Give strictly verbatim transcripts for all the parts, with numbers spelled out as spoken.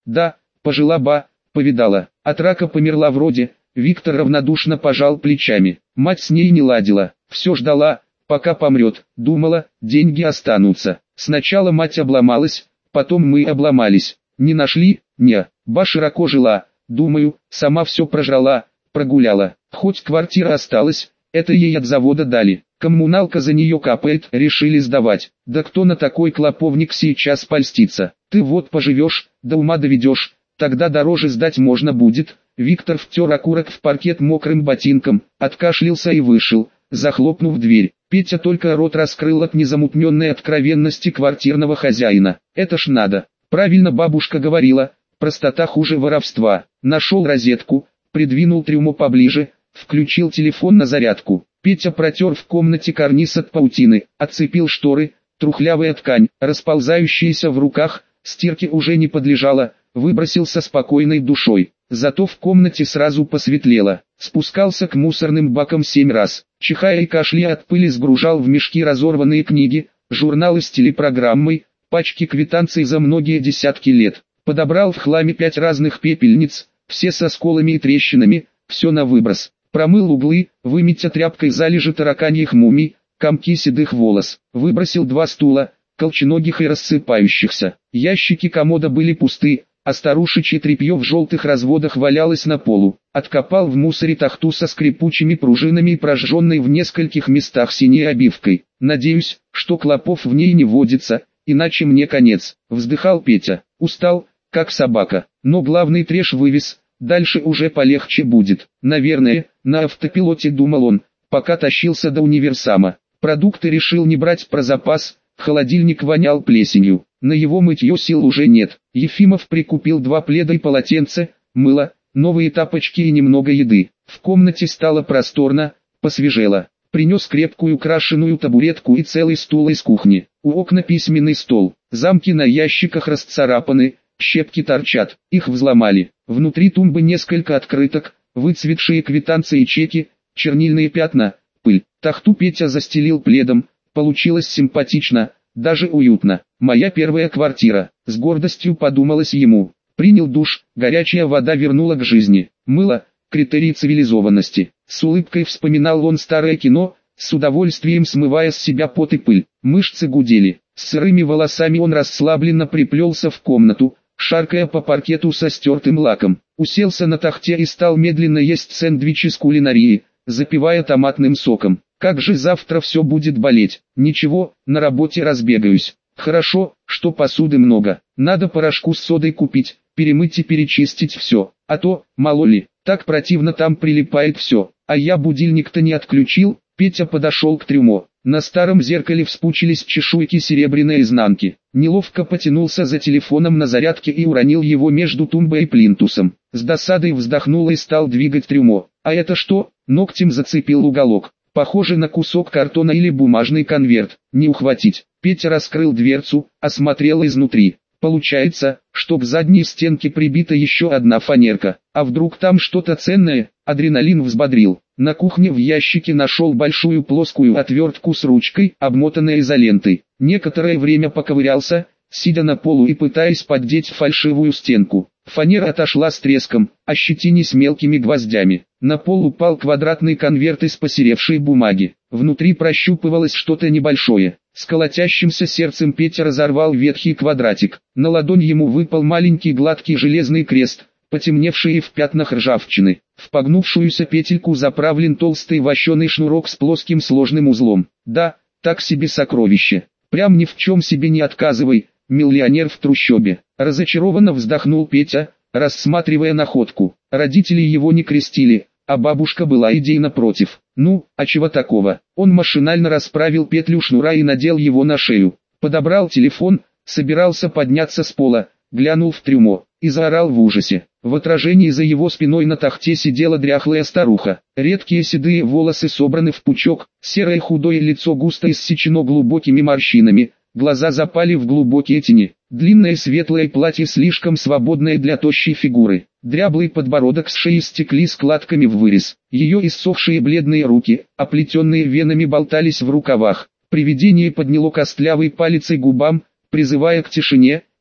Да, пожила ба, повидала. От рака померла вроде. Виктор равнодушно пожал плечами. Мать с ней не ладила, все ждала, пока помрет. Думала, деньги останутся. Сначала мать обломалась, потом мы обломались. Не нашли? Не. Ба широко жила. Думаю, сама все прожрала, прогуляла. Хоть квартира осталась, это ей от завода дали. Коммуналка за нее капает, решили сдавать. Да кто на такой клоповник сейчас польстится? Ты вот поживешь, до ума доведешь, тогда дороже сдать можно будет. Виктор втер окурок в паркет мокрым ботинком, откашлялся и вышел, захлопнув дверь. Петя только рот раскрыл от незамутненной откровенности квартирного хозяина. Это ж надо. Правильно бабушка говорила, простота хуже воровства. Нашел розетку, придвинул трюмо поближе, включил телефон на зарядку. Петя протер в комнате карниз от паутины, отцепил шторы, трухлявая ткань, расползающаяся в руках, стирке уже не подлежала, выбросил со спокойной душой. Зато в комнате сразу посветлело. Спускался к мусорным бакам семь раз, чихая и кашляя от пыли сгружал в мешки разорванные книги, журналы с телепрограммой, пачки квитанций за многие десятки лет. Подобрал в хламе пять разных пепельниц, все со сколами и трещинами, все на выброс. Промыл углы, выметя тряпкой залежи тараканьих мумий, комки седых волос. Выбросил два стула, колченогих и рассыпающихся. Ящики комода были пусты, а старушечье тряпье в желтых разводах валялось на полу. Откопал в мусоре тахту со скрипучими пружинами и прожженной в нескольких местах синей обивкой. Надеюсь, что клопов в ней не водится, иначе мне конец. Вздыхал Петя. Устал, как собака. Но главный треш вывез, дальше уже полегче будет. Наверное, на автопилоте думал он, пока тащился до универсама. Продукты решил не брать про запас, холодильник вонял плесенью. На его мытье сил уже нет. Ефимов прикупил два пледа и полотенце, мыло, новые тапочки и немного еды. В комнате стало просторно, посвежело. Принес крепкую крашеную табуретку и целый стул из кухни. У окна письменный стол. Замки на ящиках расцарапаны, щепки торчат. Их взломали. Внутри тумбы несколько открыток, выцветшие квитанции и чеки, чернильные пятна, пыль. Тахту Петя застелил пледом. Получилось симпатично, даже уютно. Моя первая квартира, с гордостью подумалось ему. Принял душ, горячая вода вернула к жизни. Мыло, критерий цивилизованности. С улыбкой вспоминал он старое кино, с удовольствием смывая с себя пот и пыль. Мышцы гудели. С сырыми волосами он расслабленно приплелся в комнату, шаркая по паркету со стертым лаком. Уселся на тахте и стал медленно есть сэндвичи с кулинарии, запивая томатным соком. Как же завтра все будет болеть? Ничего, на работе разбегаюсь. Хорошо, что посуды много. Надо порошку с содой купить, перемыть и перечистить все. А то, мало ли, так противно там прилипает все. А я будильник-то не отключил. Петя подошел к трюмо. На старом зеркале вспучились чешуйки серебряной изнанки. Неловко потянулся за телефоном на зарядке и уронил его между тумбой и плинтусом. С досадой вздохнул и стал двигать трюмо. А это что? Ногтем зацепил уголок. Похоже на кусок картона или бумажный конверт. Не ухватить. Петя раскрыл дверцу, осмотрел изнутри. Получается, что к задней стенке прибита еще одна фанерка. А вдруг там что-то ценное? Адреналин взбодрил. На кухне в ящике нашел большую плоскую отвертку с ручкой, обмотанной изолентой. Некоторое время поковырялся, сидя на полу и пытаясь поддеть фальшивую стенку. Фанера отошла с треском, ощетинись мелкими гвоздями. На пол упал квадратный конверт из посеревшей бумаги. Внутри прощупывалось что-то небольшое. С колотящимся сердцем Петя разорвал ветхий квадратик. На ладонь ему выпал маленький гладкий железный крест, потемневший в пятнах ржавчины. В погнувшуюся петельку заправлен толстый вощеный шнурок с плоским сложным узлом. Да, так себе сокровище. Прям ни в чем себе не отказывай, миллионер в трущобе. Разочарованно вздохнул Петя, рассматривая находку. Родители его не крестили, а бабушка была идейно против. Ну, а чего такого? Он машинально расправил петлю шнура и надел его на шею. Подобрал телефон, собирался подняться с пола, глянул в трюмо и заорал в ужасе. В отражении за его спиной на тахте сидела дряхлая старуха. Редкие седые волосы собраны в пучок, серое худое лицо густо иссечено глубокими морщинами, глаза запали в глубокие тени. Длинное светлое платье слишком свободное для тощей фигуры. Дряблый подбородок с шеи стекли складками в вырез. Ее иссохшие бледные руки, оплетенные венами, болтались в рукавах. Привидение подняло костлявый палец и губам, призывая к тишине,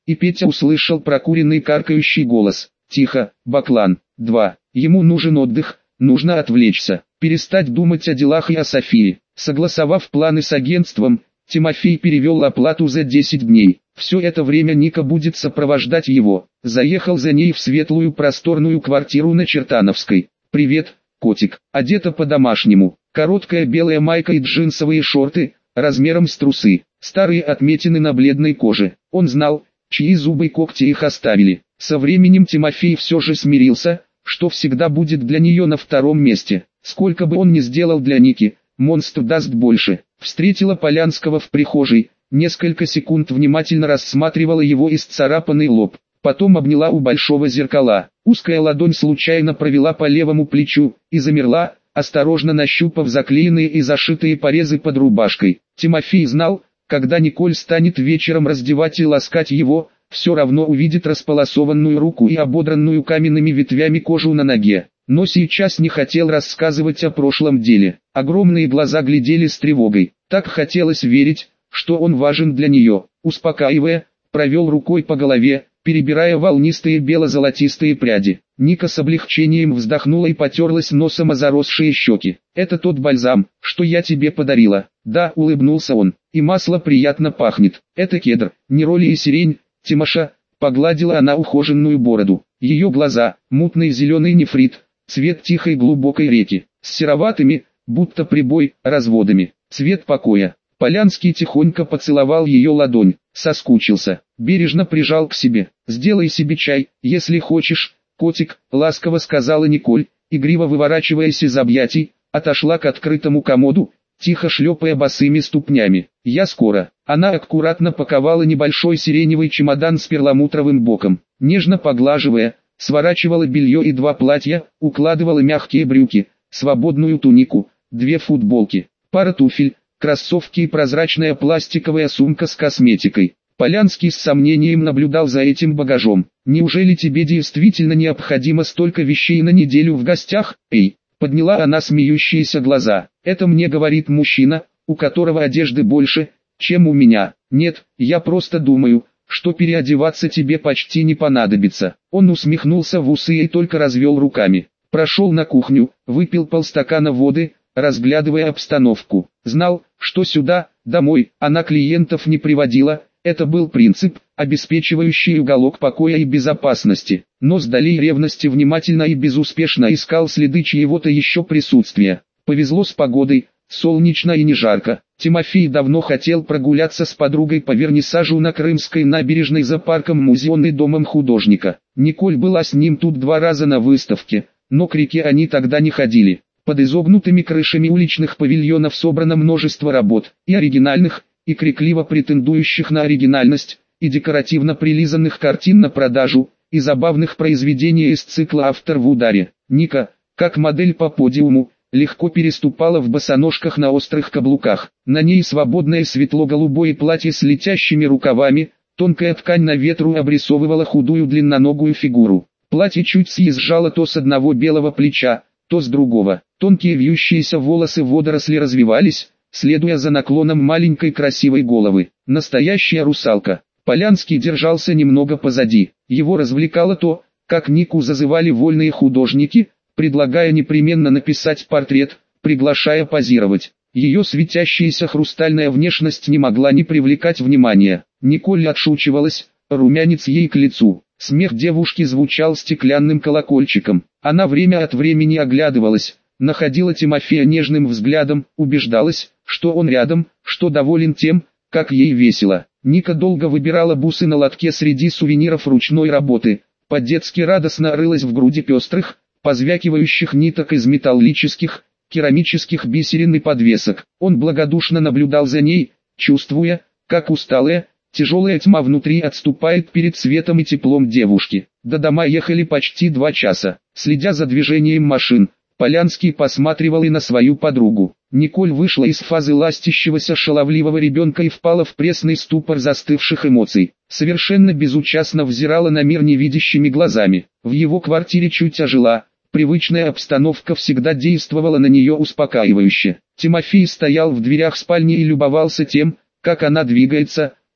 и Петя услышал прокуренный каркающий голос. «Тихо, Баклан, два. Ему нужен отдых, нужно отвлечься, перестать думать о делах и о Софии». Согласовав планы с агентством, Тимофей перевел оплату за десять дней. Все это время Ника будет сопровождать его. Заехал за ней в светлую просторную квартиру на Чертановской. «Привет, котик». Одета по-домашнему. Короткая белая майка и джинсовые шорты, размером с трусы. Старые отметины на бледной коже. Он знал, чьи зубы и когти их оставили. Со временем Тимофей все же смирился, что всегда будет для нее на втором месте. Сколько бы он ни сделал для Ники, монстр даст больше. Встретила Полянского в прихожей, несколько секунд внимательно рассматривала его исцарапанный лоб. Потом обняла у большого зеркала. Узкая ладонь случайно провела по левому плечу и замерла, осторожно нащупав заклеенные и зашитые порезы под рубашкой. Тимофей знал, когда Николь станет вечером раздевать и ласкать его, все равно увидит располосованную руку и ободранную каменными ветвями кожу на ноге. Но сейчас не хотел рассказывать о прошлом деле. Огромные глаза глядели с тревогой. Так хотелось верить, что он важен для нее. Успокаивая, провел рукой по голове, перебирая волнистые бело-золотистые пряди. Ника с облегчением вздохнула и потерлась носом о заросшие щеки. «Это тот бальзам, что я тебе подарила». «Да», — улыбнулся он, — «и масло приятно пахнет». «Это кедр, нероли и сирень, Тимоша», — погладила она ухоженную бороду. Ее глаза, мутный зеленый нефрит, цвет тихой глубокой реки, с сероватыми, будто прибой, разводами, цвет покоя. Полянский тихонько поцеловал ее ладонь, соскучился, бережно прижал к себе. «Сделай себе чай, если хочешь, котик», — ласково сказала Николь, игриво выворачиваясь из объятий, отошла к открытому комоду, тихо шлепая босыми ступнями. «Я скоро». Она аккуратно паковала небольшой сиреневый чемодан с перламутровым боком, нежно поглаживая, сворачивала белье и два платья, укладывала мягкие брюки, свободную тунику, две футболки, пара туфель, кроссовки и прозрачная пластиковая сумка с косметикой. Полянский с сомнением наблюдал за этим багажом. «Неужели тебе действительно необходимо столько вещей на неделю в гостях?» «Эй!» — подняла она смеющиеся глаза. «Это мне говорит мужчина, у которого одежды больше, чем у меня. Нет, я просто думаю, что переодеваться тебе почти не понадобится». Он усмехнулся в усы и только развел руками. Прошел на кухню, выпил полстакана воды, разглядывая обстановку. Знал, что сюда, домой, она клиентов не приводила. Это был принцип, обеспечивающий уголок покоя и безопасности. Но с долей ревности внимательно и безуспешно искал следы чьего-то еще присутствия. Повезло с погодой, солнечно и не жарко. Тимофей давно хотел прогуляться с подругой по вернисажу на Крымской набережной за парком-музеем и домом художника. Николь была с ним тут два раза на выставке, но к реке они тогда не ходили. Под изогнутыми крышами уличных павильонов собрано множество работ, и оригинальных, и крикливо претендующих на оригинальность, и декоративно прилизанных картин на продажу, и забавных произведений из цикла «Автор в ударе». Ника, как модель по подиуму, легко переступала в босоножках на острых каблуках. На ней свободное светло-голубое платье с летящими рукавами, тонкая ткань на ветру обрисовывала худую длинноногую фигуру. Платье чуть съезжало то с одного белого плеча, то с другого. Тонкие вьющиеся волосы водоросли развивались, следуя за наклоном маленькой красивой головы. Настоящая русалка. Полянский держался немного позади. Его развлекало то, как Нику зазывали вольные художники, предлагая непременно написать портрет, приглашая позировать. Ее светящаяся хрустальная внешность не могла не привлекать внимания. Николь отшучивалась, румянец ей к лицу. Смех девушки звучал стеклянным колокольчиком. Она время от времени оглядывалась, находила Тимофея нежным взглядом, убеждалась, что он рядом, что доволен тем, как ей весело. Ника долго выбирала бусы на лотке среди сувениров ручной работы, по-детски радостно рылась в груди пестрых, позвякивающих ниток из металлических, керамических бисерин и подвесок. Он благодушно наблюдал за ней, чувствуя, как усталая, тяжелая тьма внутри отступает перед светом и теплом девушки. До дома ехали почти два часа. Следя за движением машин, Полянский посматривал и на свою подругу. Николь вышла из фазы ластящегося шаловливого ребенка и впала в пресный ступор застывших эмоций. Совершенно безучастно взирала на мир невидящими глазами. В его квартире чуть ожила, привычная обстановка всегда действовала на нее успокаивающе. Тимофей стоял в дверях спальни и любовался тем, как она двигается,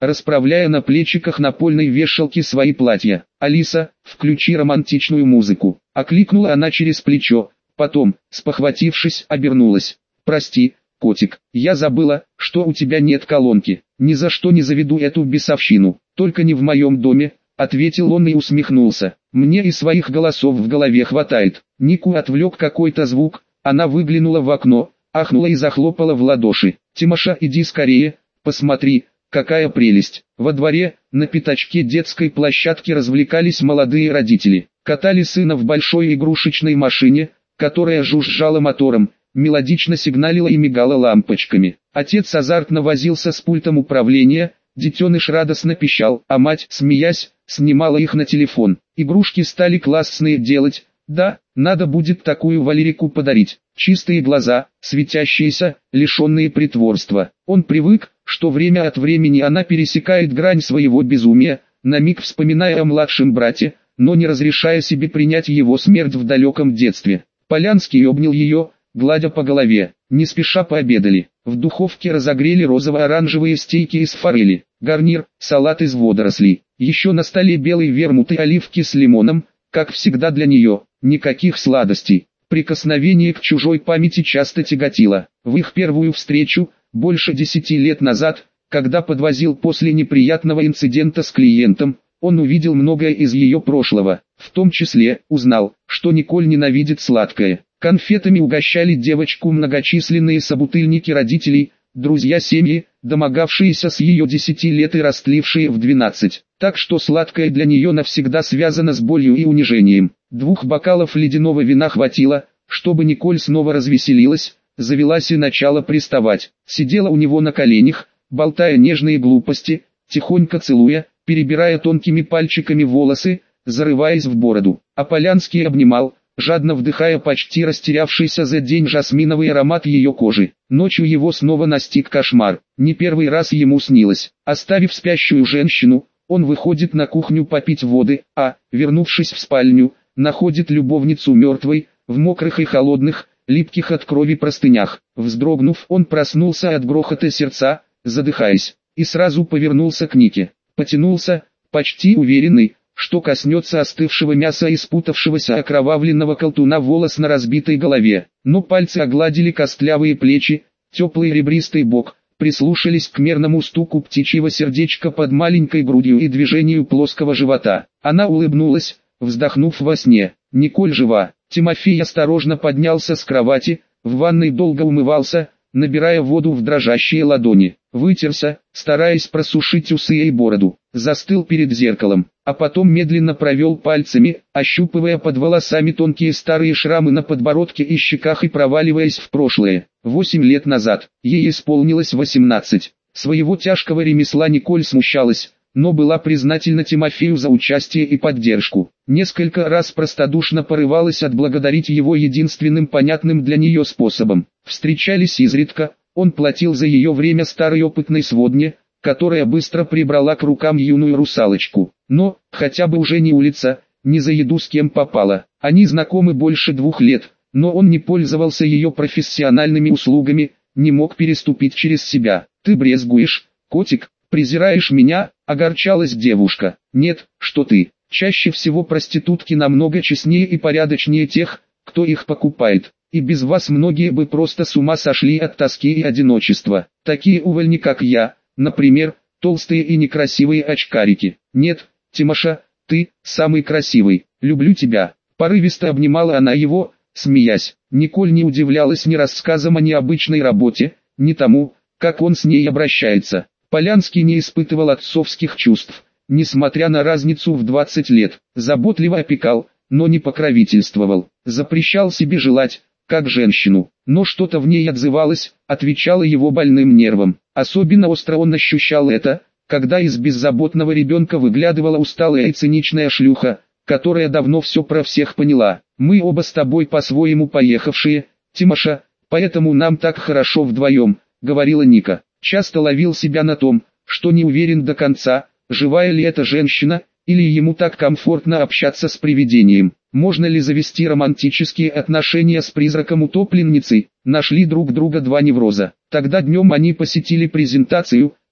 расправляя на плечиках напольной вешалки свои платья. «Алиса, включи романтичную музыку», — окликнула она через плечо, потом, спохватившись, обернулась. «Прости, котик, я забыла, что у тебя нет колонки. Ни за что не заведу эту бесовщину, только не в моем доме», — ответил он и усмехнулся. «Мне и своих голосов в голове хватает». Нику отвлек какой-то звук, она выглянула в окно, ахнула и захлопала в ладоши. «Тимоша, иди скорее, посмотри, какая прелесть». Во дворе, на пятачке детской площадки развлекались молодые родители. Катали сына в большой игрушечной машине, которая жужжала мотором, мелодично сигналила и мигала лампочками. Отец азартно возился с пультом управления, детеныш радостно пищал, а мать, смеясь, снимала их на телефон. Игрушки стали классные делать, да, надо будет такую Валерику подарить. Чистые глаза, светящиеся, лишенные притворства. Он привык, что время от времени она пересекает грань своего безумия, на миг вспоминая о младшем брате, но не разрешая себе принять его смерть в далеком детстве. Полянский обнял ее, гладя по голове. Не спеша пообедали. В духовке разогрели розово-оранжевые стейки из форели, гарнир, салат из водорослей. Еще на столе белый вермут и оливки с лимоном, как всегда для нее, никаких сладостей. Прикосновение к чужой памяти часто тяготило. В их первую встречу, больше десяти лет назад, когда подвозил после неприятного инцидента с клиентом, он увидел многое из ее прошлого, в том числе, узнал, что Николь ненавидит сладкое. Конфетами угощали девочку многочисленные собутыльники родителей, друзья семьи, домогавшиеся с ее десяти лет и растлившие в двенадцать. Так что сладкое для нее навсегда связано с болью и унижением. Двух бокалов ледяного вина хватило, чтобы Николь снова развеселилась, завелась и начала приставать. Сидела у него на коленях, болтая нежные глупости, тихонько целуя, перебирая тонкими пальчиками волосы, зарываясь в бороду. А Полянский обнимал, жадно вдыхая почти растерявшийся за день жасминовый аромат ее кожи. Ночью его снова настиг кошмар. Не первый раз ему снилось. Оставив спящую женщину, он выходит на кухню попить воды, а, вернувшись в спальню, находит любовницу мертвой, в мокрых и холодных, липких от крови простынях. Вздрогнув, он проснулся от грохота сердца, задыхаясь, и сразу повернулся к Нике. Потянулся, почти уверенный, что коснется остывшего мяса и спутавшегося окровавленного колтуна волос на разбитой голове. Но пальцы огладили костлявые плечи, теплый ребристый бок, прислушались к мерному стуку птичьего сердечка под маленькой грудью и движению плоского живота. Она улыбнулась, вздохнув во сне. Николь жива. Тимофей осторожно поднялся с кровати, в ванной долго умывался, набирая воду в дрожащие ладони. Вытерся, стараясь просушить усы и бороду. Застыл перед зеркалом, а потом медленно провел пальцами, ощупывая под волосами тонкие старые шрамы на подбородке и щеках и проваливаясь в прошлое. Восемь лет назад, ей исполнилось восемнадцать. Своего тяжкого ремесла Николь смущалась, но была признательна Тимофею за участие и поддержку. Несколько раз простодушно порывалась отблагодарить его единственным понятным для нее способом. Встречались изредка, он платил за ее время старой опытной сводне, которая быстро прибрала к рукам юную русалочку. Но, хотя бы уже не улица, не за еду с кем попало. Они знакомы больше двух лет, но он не пользовался ее профессиональными услугами, не мог переступить через себя. «Ты брезгуешь, котик, презираешь меня», — огорчалась девушка. «Нет, что ты. Чаще всего проститутки намного честнее и порядочнее тех, кто их покупает. И без вас многие бы просто с ума сошли от тоски и одиночества. Такие увольни, как я, например, толстые и некрасивые очкарики. Нет, Тимоша, ты самый красивый. Люблю тебя». Порывисто обнимала она его, смеясь. Николь не удивлялась ни рассказам о необычной работе, ни тому, как он с ней обращается. Полянский не испытывал отцовских чувств, несмотря на разницу в двадцать лет. Заботливо опекал, но не покровительствовал. Запрещал себе желать, как женщину. Но что-то в ней отзывалось, отвечало его больным нервам. Особенно остро он ощущал это, когда из беззаботного ребенка выглядывала усталая и циничная шлюха, которая давно все про всех поняла. «Мы оба с тобой по-своему поехавшие, Тимоша, поэтому нам так хорошо вдвоем», — говорила Ника. Часто ловил себя на том, что не уверен до конца, живая ли эта женщина, или ему так комфортно общаться с привидением. Можно ли завести романтические отношения с призраком утопленницы? Нашли друг друга два невроза. Тогда днем они посетили презентацию,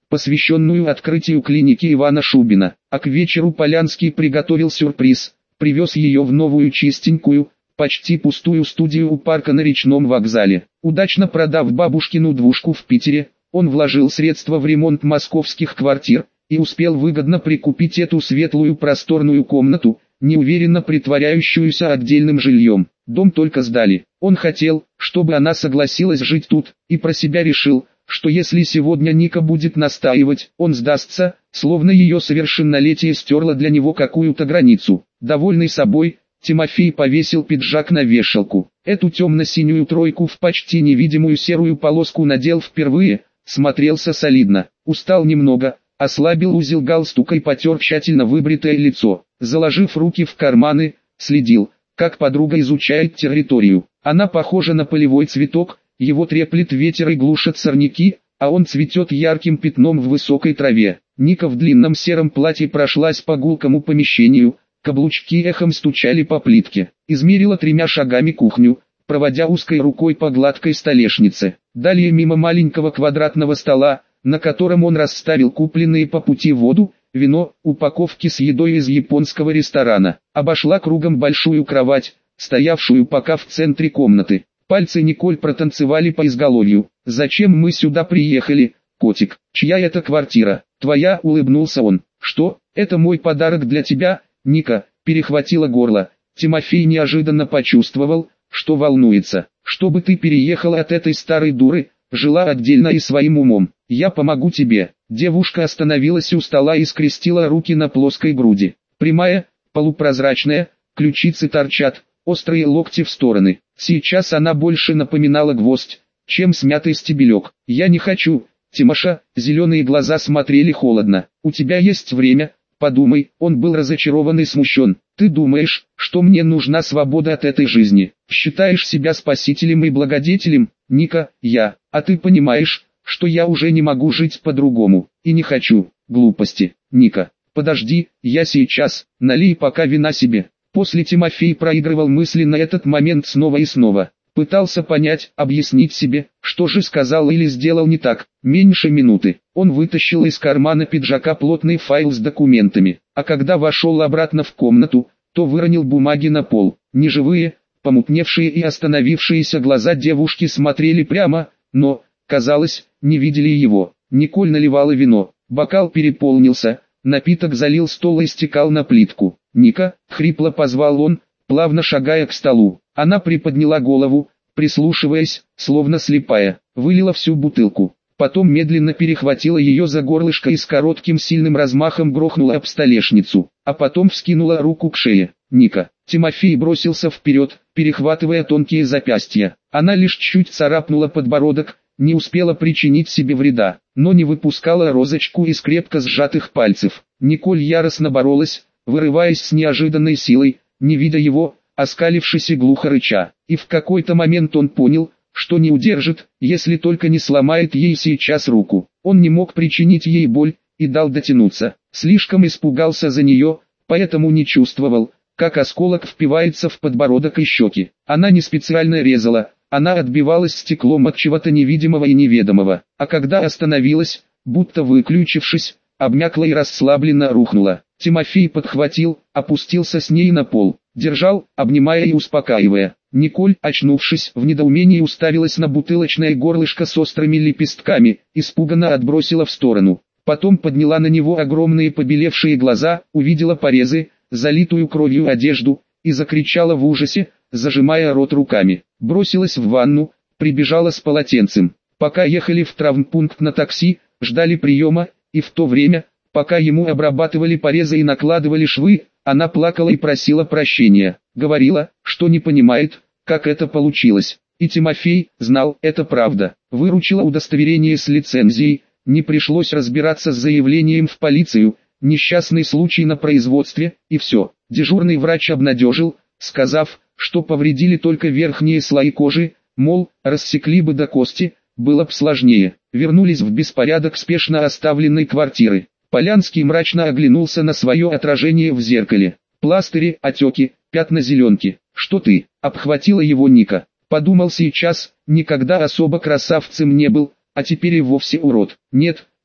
посвященную открытию клиники Ивана Шубина. А к вечеру Полянский приготовил сюрприз, привез ее в новую чистенькую, почти пустую студию у парка на речном вокзале. Удачно продав бабушкину двушку в Питере, он вложил средства в ремонт московских квартир и успел выгодно прикупить эту светлую просторную комнату, неуверенно притворяющуюся отдельным жильем. Дом только сдали. Он хотел, чтобы она согласилась жить тут, и про себя решил, что если сегодня Ника будет настаивать, он сдастся, словно ее совершеннолетие стерло для него какую-то границу. Довольный собой, Тимофей повесил пиджак на вешалку. Эту темно-синюю тройку в почти невидимую серую полоску надел впервые, смотрелся солидно. Устал немного, ослабил узел галстука и потер тщательно выбритое лицо. Заложив руки в карманы, следил, как подруга изучает территорию. Она похожа на полевой цветок, его треплет ветер и глушат сорняки, а он цветет ярким пятном в высокой траве. Ника в длинном сером платье прошлась по гулкому помещению, каблучки эхом стучали по плитке. Измерила тремя шагами кухню, проводя узкой рукой по гладкой столешнице. Далее мимо маленького квадратного стола, на котором он расставил купленные по пути воду, вино, упаковки с едой из японского ресторана. Обошла кругом большую кровать, стоявшую пока в центре комнаты. Пальцы Николь протанцевали по изголовью. «Зачем мы сюда приехали, котик? Чья это квартира?» «Твоя», — улыбнулся он. «Что? Это мой подарок для тебя?» Ника перехватила горло. Тимофей неожиданно почувствовал, что волнуется. «Чтобы ты переехала от этой старой дуры, жила отдельно и своим умом. Я помогу тебе». Девушка остановилась у стола и скрестила руки на плоской груди. Прямая, полупрозрачная, ключицы торчат, острые локти в стороны. Сейчас она больше напоминала гвоздь, чем смятый стебелек. «Я не хочу, Тимоша», зеленые глаза смотрели холодно. «У тебя есть время, подумай». Он был разочарован и смущен. «Ты думаешь, что мне нужна свобода от этой жизни? Считаешь себя спасителем и благодетелем?» «Ника, я. А ты понимаешь, что я уже не могу жить по-другому, и не хочу». «Глупости, Ника. Подожди, я сейчас. Налей пока вина себе». После Тимофей проигрывал мысли на этот момент снова и снова. Пытался понять, объяснить себе, что же сказал или сделал не так. Меньше минуты. Он вытащил из кармана пиджака плотный файл с документами, а когда вошел обратно в комнату, то выронил бумаги на пол. Неживые, помутневшие и остановившиеся глаза девушки смотрели прямо, но, казалось, не видели его. Николь наливала вино, бокал переполнился, напиток залил стол и стекал на плитку. «Ника», — хрипло позвал он, плавно шагая к столу. Она приподняла голову, прислушиваясь, словно слепая, вылила всю бутылку. Потом медленно перехватила ее за горлышко и с коротким сильным размахом грохнула об столешницу, а потом вскинула руку к шее. «Ника». Тимофей бросился вперед, перехватывая тонкие запястья. Она лишь чуть царапнула подбородок, не успела причинить себе вреда, но не выпускала розочку из крепко сжатых пальцев. Николь яростно боролась, вырываясь с неожиданной силой, не видя его, оскалившись и глухо рыча. И в какой-то момент он понял, что не удержит, если только не сломает ей сейчас руку. Он не мог причинить ей боль, и дал дотянуться. Слишком испугался за нее, поэтому не чувствовал, как осколок впивается в подбородок и щеки. Она не специально резала, она отбивалась стеклом от чего-то невидимого и неведомого. А когда остановилась, будто выключившись, обмякла и расслабленно рухнула. Тимофей подхватил, опустился с ней на пол, держал, обнимая и успокаивая. Николь, очнувшись, в недоумении уставилась на бутылочное горлышко с острыми лепестками, испуганно отбросила в сторону. Потом подняла на него огромные побелевшие глаза, увидела порезы, залитую кровью одежду, и закричала в ужасе, зажимая рот руками. Бросилась в ванну, прибежала с полотенцем. Пока ехали в травмпункт на такси, ждали приема, и в то время, пока ему обрабатывали порезы и накладывали швы, она плакала и просила прощения. Говорила, что не понимает, как это получилось. И Тимофей знал, это правда. Выручила удостоверение с лицензией, не пришлось разбираться с заявлением в полицию, несчастный случай на производстве, и все. Дежурный врач обнадежил, сказав, что повредили только верхние слои кожи, мол, рассекли бы до кости, было б сложнее. Вернулись в беспорядок спешно оставленной квартиры. Полянский мрачно оглянулся на свое отражение в зеркале. Пластыри, отеки, пятна зеленки. «Что ты?» — обхватила его Ника. Подумал сейчас, никогда особо красавцем не был, а теперь и вовсе урод. «Нет,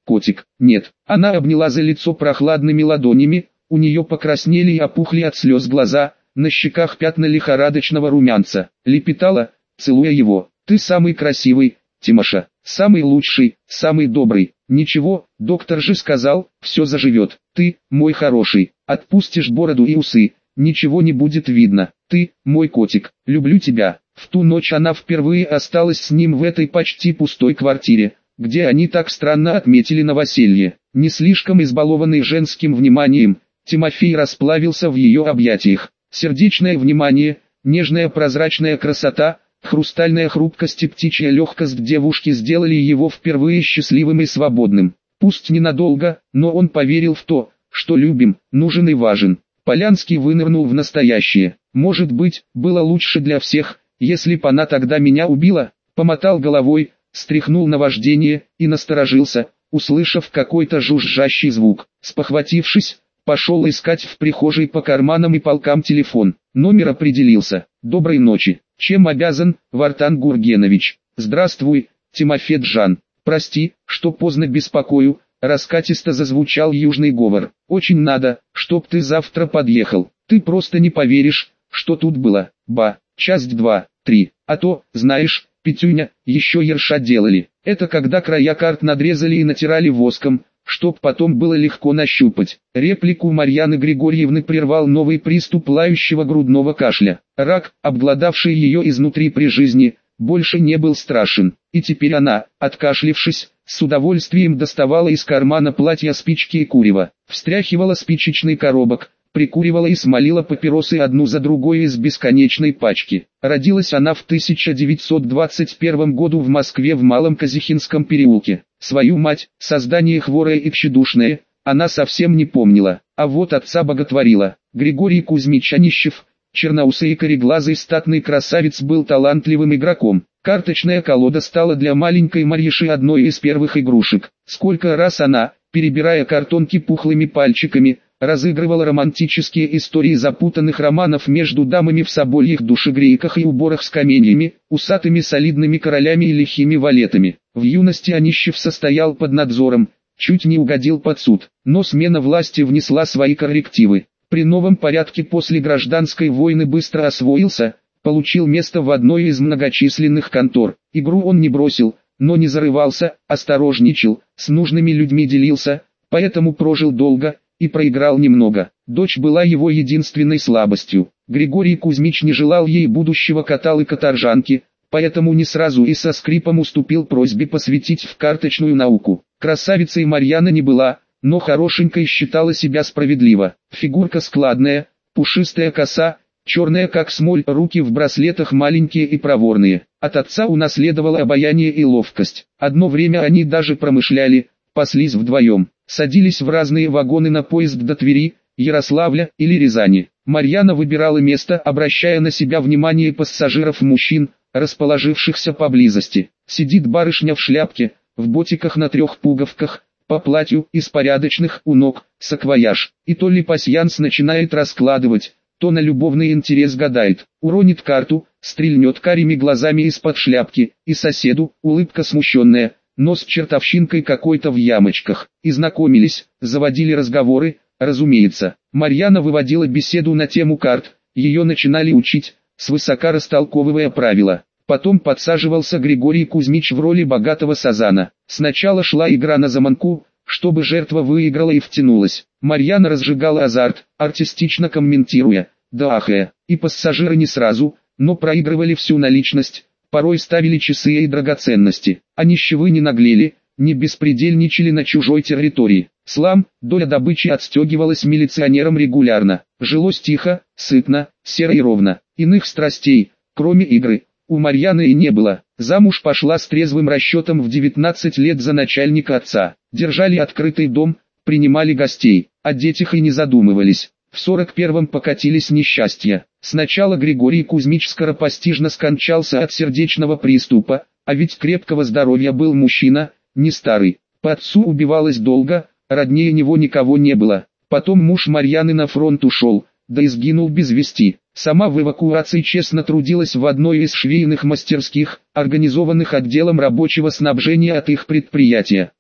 котик, нет. Она обняла за лицо прохладными ладонями, у нее покраснели и опухли от слез глаза, на щеках пятна лихорадочного румянца. Лепетала, целуя его: «Ты самый красивый, Тимоша, самый лучший, самый добрый. Ничего, доктор же сказал, все заживет. Ты, мой хороший, отпустишь бороду и усы, ничего не будет видно. Ты, мой котик, люблю тебя». В ту ночь она впервые осталась с ним в этой почти пустой квартире, где они так странно отметили новоселье. Не слишком избалованный женским вниманием, Тимофей расплавился в ее объятиях. Сердечное внимание, нежная прозрачная красота, хрустальная хрупкость и птичья легкость девушки сделали его впервые счастливым и свободным. Пусть ненадолго, но он поверил в то, что любим, нужен и важен. Полянский вынырнул в настоящее. Может быть, было лучше для всех, если б она тогда меня убила. Помотал головой, стряхнул наваждение и насторожился, услышав какой-то жужжащий звук. Спохватившись, пошел искать в прихожей по карманам и полкам телефон. Номер определился. «Доброй ночи. Чем обязан, Вартан Гургенович?» «Здравствуй, Тимофей Джан. Прости, что поздно беспокою», — раскатисто зазвучал южный говор. «Очень надо, чтоб ты завтра подъехал. Ты просто не поверишь, что тут было. Ба, часть два, три. А то, знаешь, Петюня, еще ерша делали. Это когда края карт надрезали и натирали воском, чтоб потом было легко нащупать». Реплику Марьяны Григорьевны прервал новый приступ лающего грудного кашля. Рак, обглодавший ее изнутри при жизни, больше не был страшен. И теперь она, откашлившись, с удовольствием доставала из кармана платья спички и курева, встряхивала спичечный коробок, прикуривала и смолила папиросы одну за другой из бесконечной пачки. Родилась она в тысяча девятьсот двадцать первом году в Москве в Малом Казихинском переулке. Свою мать, создание хворое и тщедушное, она совсем не помнила, а вот отца боготворила. Григорий Кузьмич Онищев, черноусый и кореглазый статный красавец, был талантливым игроком. Карточная колода стала для маленькой Марьиши одной из первых игрушек. Сколько раз она, перебирая картонки пухлыми пальчиками, разыгрывала романтические истории запутанных романов между дамами в собольих душегрейках и уборах с каменьями, усатыми солидными королями и лихими валетами. В юности Онищев состоял под надзором, чуть не угодил под суд, но смена власти внесла свои коррективы. При новом порядке после гражданской войны быстро освоился, получил место в одной из многочисленных контор. Игру он не бросил, но не зарывался, осторожничал, с нужными людьми делился, поэтому прожил долго и проиграл немного. Дочь была его единственной слабостью. Григорий Кузьмич не желал ей будущего каталы-каторжанки, поэтому не сразу и со скрипом уступил просьбе посвятить в карточную науку. Красавицей Марьяна не была, но хорошенькой считала себя справедливо. Фигурка складная, пушистая коса, черная как смоль, руки в браслетах маленькие и проворные. От отца унаследовала обаяние и ловкость. Одно время они даже промышляли, паслись вдвоем, садились в разные вагоны на поезд до Твери, Ярославля или Рязани. Марьяна выбирала место, обращая на себя внимание пассажиров-мужчин, расположившихся поблизости. Сидит барышня в шляпке, в ботиках на трех пуговках, по платью из порядочных у ног, саквояж. И то ли пасьянс начинает раскладывать, то на любовный интерес гадает. Уронит карту, стрельнет карими глазами из-под шляпки, и соседу, улыбка смущенная, но с чертовщинкой какой-то в ямочках. И знакомились, заводили разговоры, разумеется. Марьяна выводила беседу на тему карт, ее начинали учить, свысока растолковывая правила. Потом подсаживался Григорий Кузьмич в роли богатого сазана. Сначала шла игра на заманку, чтобы жертва выиграла и втянулась. Марьяна разжигала азарт, артистично комментируя, да ахая, и пассажиры не сразу, но проигрывали всю наличность, порой ставили часы и драгоценности. А нищевы не наглели, не беспредельничали на чужой территории. Слам, доля добычи отстегивалась милиционерам регулярно. Жилось тихо, сытно, серо и ровно. Иных страстей, кроме игры, у Марьяны и не было. Замуж пошла с трезвым расчетом в девятнадцать лет за начальника отца. Держали открытый дом, принимали гостей, о детях и не задумывались. В сорок первом покатились несчастья. Сначала Григорий Кузьмич скоропостижно скончался от сердечного приступа, а ведь крепкого здоровья был мужчина, не старый. По отцу убивалась долго, роднее него никого не было. Потом муж Марьяны на фронт ушел, да и сгинул без вести. Сама в эвакуации честно трудилась в одной из швейных мастерских, организованных отделом рабочего снабжения от их предприятия.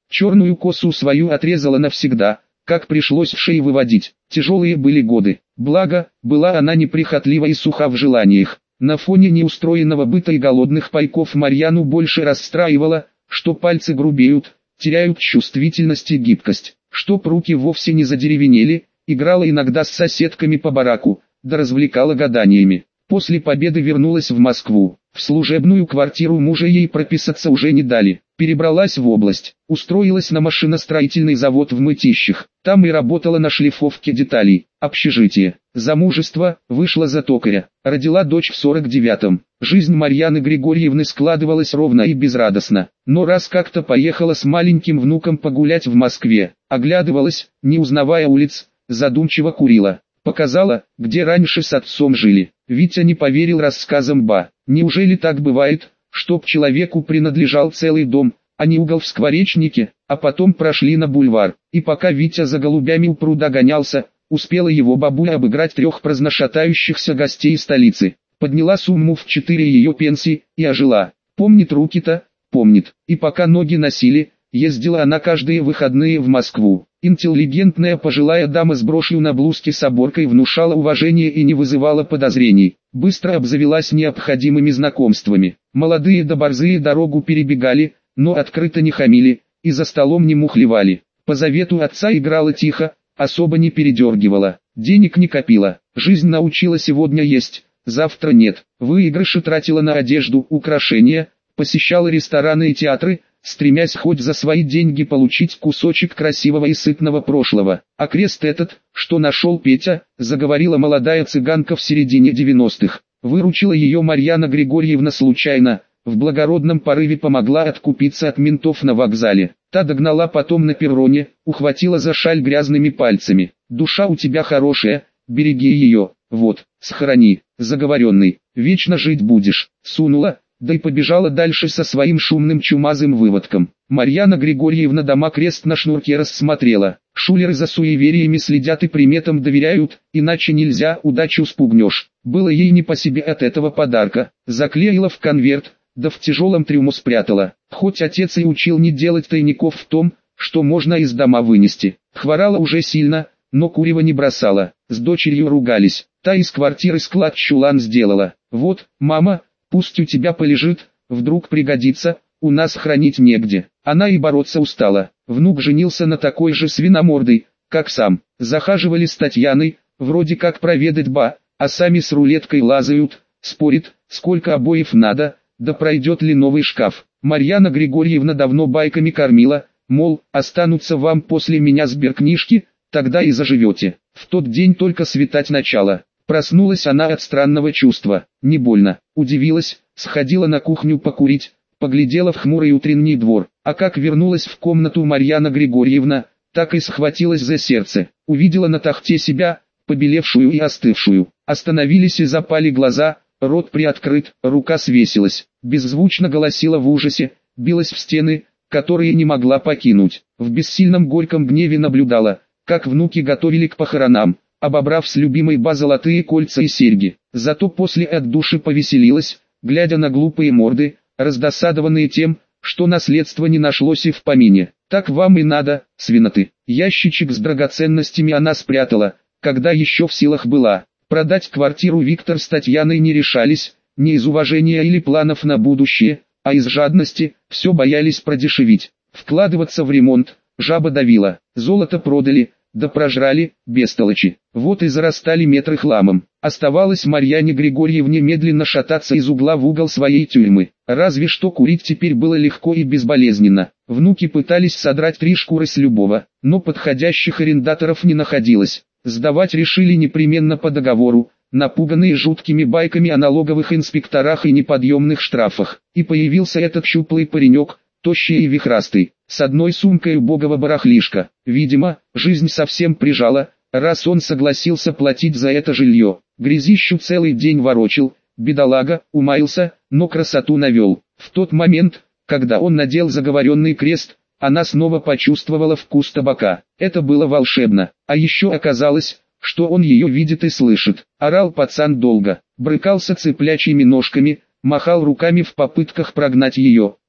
Черную косу свою отрезала навсегда, как пришлось в шее выводить. Тяжелые были годы, благо, была она неприхотлива и суха в желаниях. На фоне неустроенного быта и голодных пайков Марьяну больше расстраивало, что пальцы грубеют, теряют чувствительность и гибкость, чтоб руки вовсе не задеревенели, играла иногда с соседками по бараку, да развлекала гаданиями. После победы вернулась в Москву. В служебную квартиру мужа ей прописаться уже не дали. Перебралась в область, устроилась на машиностроительный завод в Мытищах. Там и работала на шлифовке деталей. Общежитие. Замужество, вышла за токаря. Родила дочь в сорок девятом. Жизнь Марьяны Григорьевны складывалась ровно и безрадостно. Но раз как-то поехала с маленьким внуком погулять в Москве, оглядывалась, не узнавая улиц, задумчиво курила. Показала, где раньше с отцом жили. Витя не поверил рассказам ба. Неужели так бывает, чтоб человеку принадлежал целый дом, а не угол в скворечнике? А потом прошли на бульвар, и пока Витя за голубями у пруда гонялся, успела его бабуля обыграть трех праздношатающихся гостей столицы. Подняла сумму в четыре ее пенсии и ожила. Помнит руки-то, помнит. И пока ноги носили, ездила она каждые выходные в Москву. Интеллигентная пожилая дама с брошью на блузке с оборкой внушала уважение и не вызывала подозрений. Быстро обзавелась необходимыми знакомствами. Молодые да борзые дорогу перебегали, но открыто не хамили, и за столом не мухлевали. По завету отца играла тихо, особо не передергивала. Денег не копила. Жизнь научила сегодня есть, завтра нет. Выигрыши тратила на одежду, украшения, посещала рестораны и театры, стремясь хоть за свои деньги получить кусочек красивого и сытного прошлого. А крест этот, что нашел Петя, заговорила молодая цыганка в середине девяностых. Выручила ее Марьяна Григорьевна случайно, в благородном порыве помогла откупиться от ментов на вокзале. Та догнала потом на перроне, ухватила за шаль грязными пальцами. «Душа у тебя хорошая, береги ее, вот, сохрани, заговоренный, вечно жить будешь», сунула, да и побежала дальше со своим шумным чумазым выводком. Марьяна Григорьевна дома крест на шнурке рассмотрела. Шулеры за суевериями следят и приметам доверяют, иначе нельзя, удачу спугнешь. Было ей не по себе от этого подарка. Заклеила в конверт, да в тяжелом трюму спрятала. Хоть отец и учил не делать тайников в том, что можно из дома вынести. Хворала уже сильно, но курева не бросала. С дочерью ругались. Та из квартиры склад-чулан сделала. «Вот, мама, пусть у тебя полежит, вдруг пригодится, у нас хранить негде». Она и бороться устала. Внук женился на такой же свиномордой, как сам. Захаживали с Татьяной, вроде как проведать ба, а сами с рулеткой лазают, спорит, сколько обоев надо, да пройдет ли новый шкаф. Марьяна Григорьевна давно байками кормила, мол, останутся вам после меня сберкнижки, тогда и заживете. В тот день только светать начало. Проснулась она от странного чувства. Не больно. Удивилась, сходила на кухню покурить, поглядела в хмурый утренний двор. А как вернулась в комнату Марьяна Григорьевна, так и схватилась за сердце. Увидела на тахте себя, побелевшую и остывшую. Остановились и запали глаза, рот приоткрыт, рука свесилась. Беззвучно голосила в ужасе, билась в стены, которые не могла покинуть. В бессильном горьком гневе наблюдала, как внуки готовили к похоронам, обобрав с любимой ба золотые кольца и серьги. Зато после от души повеселилась, глядя на глупые морды, раздосадованные тем, что наследства не нашлось и в помине. Так вам и надо, свиноты. Ящичек с драгоценностями она спрятала, когда еще в силах была. Продать квартиру Виктор с Татьяной не решались, не из уважения или планов на будущее, а из жадности, все боялись продешевить. Вкладываться в ремонт, жаба давила, золото продали, да прожрали, бестолочи. Вот и зарастали метры хламом. Оставалось Марьяне Григорьевне медленно шататься из угла в угол своей тюрьмы. Разве что курить теперь было легко и безболезненно. Внуки пытались содрать три шкуры с любого, но подходящих арендаторов не находилось. Сдавать решили непременно по договору, напуганные жуткими байками о налоговых инспекторах и неподъемных штрафах. И появился этот щуплый паренек, тощий и вихрастый, с одной сумкой убогого барахлишка. Видимо, жизнь совсем прижала, раз он согласился платить за это жилье. Грязищу целый день ворочил, бедолага, умаился, но красоту навел. В тот момент, когда он надел заговоренный крест, она снова почувствовала вкус табака. Это было волшебно. А еще оказалось, что он ее видит и слышит. Орал пацан долго, брыкался цыплячьими ножками, махал руками в попытках прогнать ее.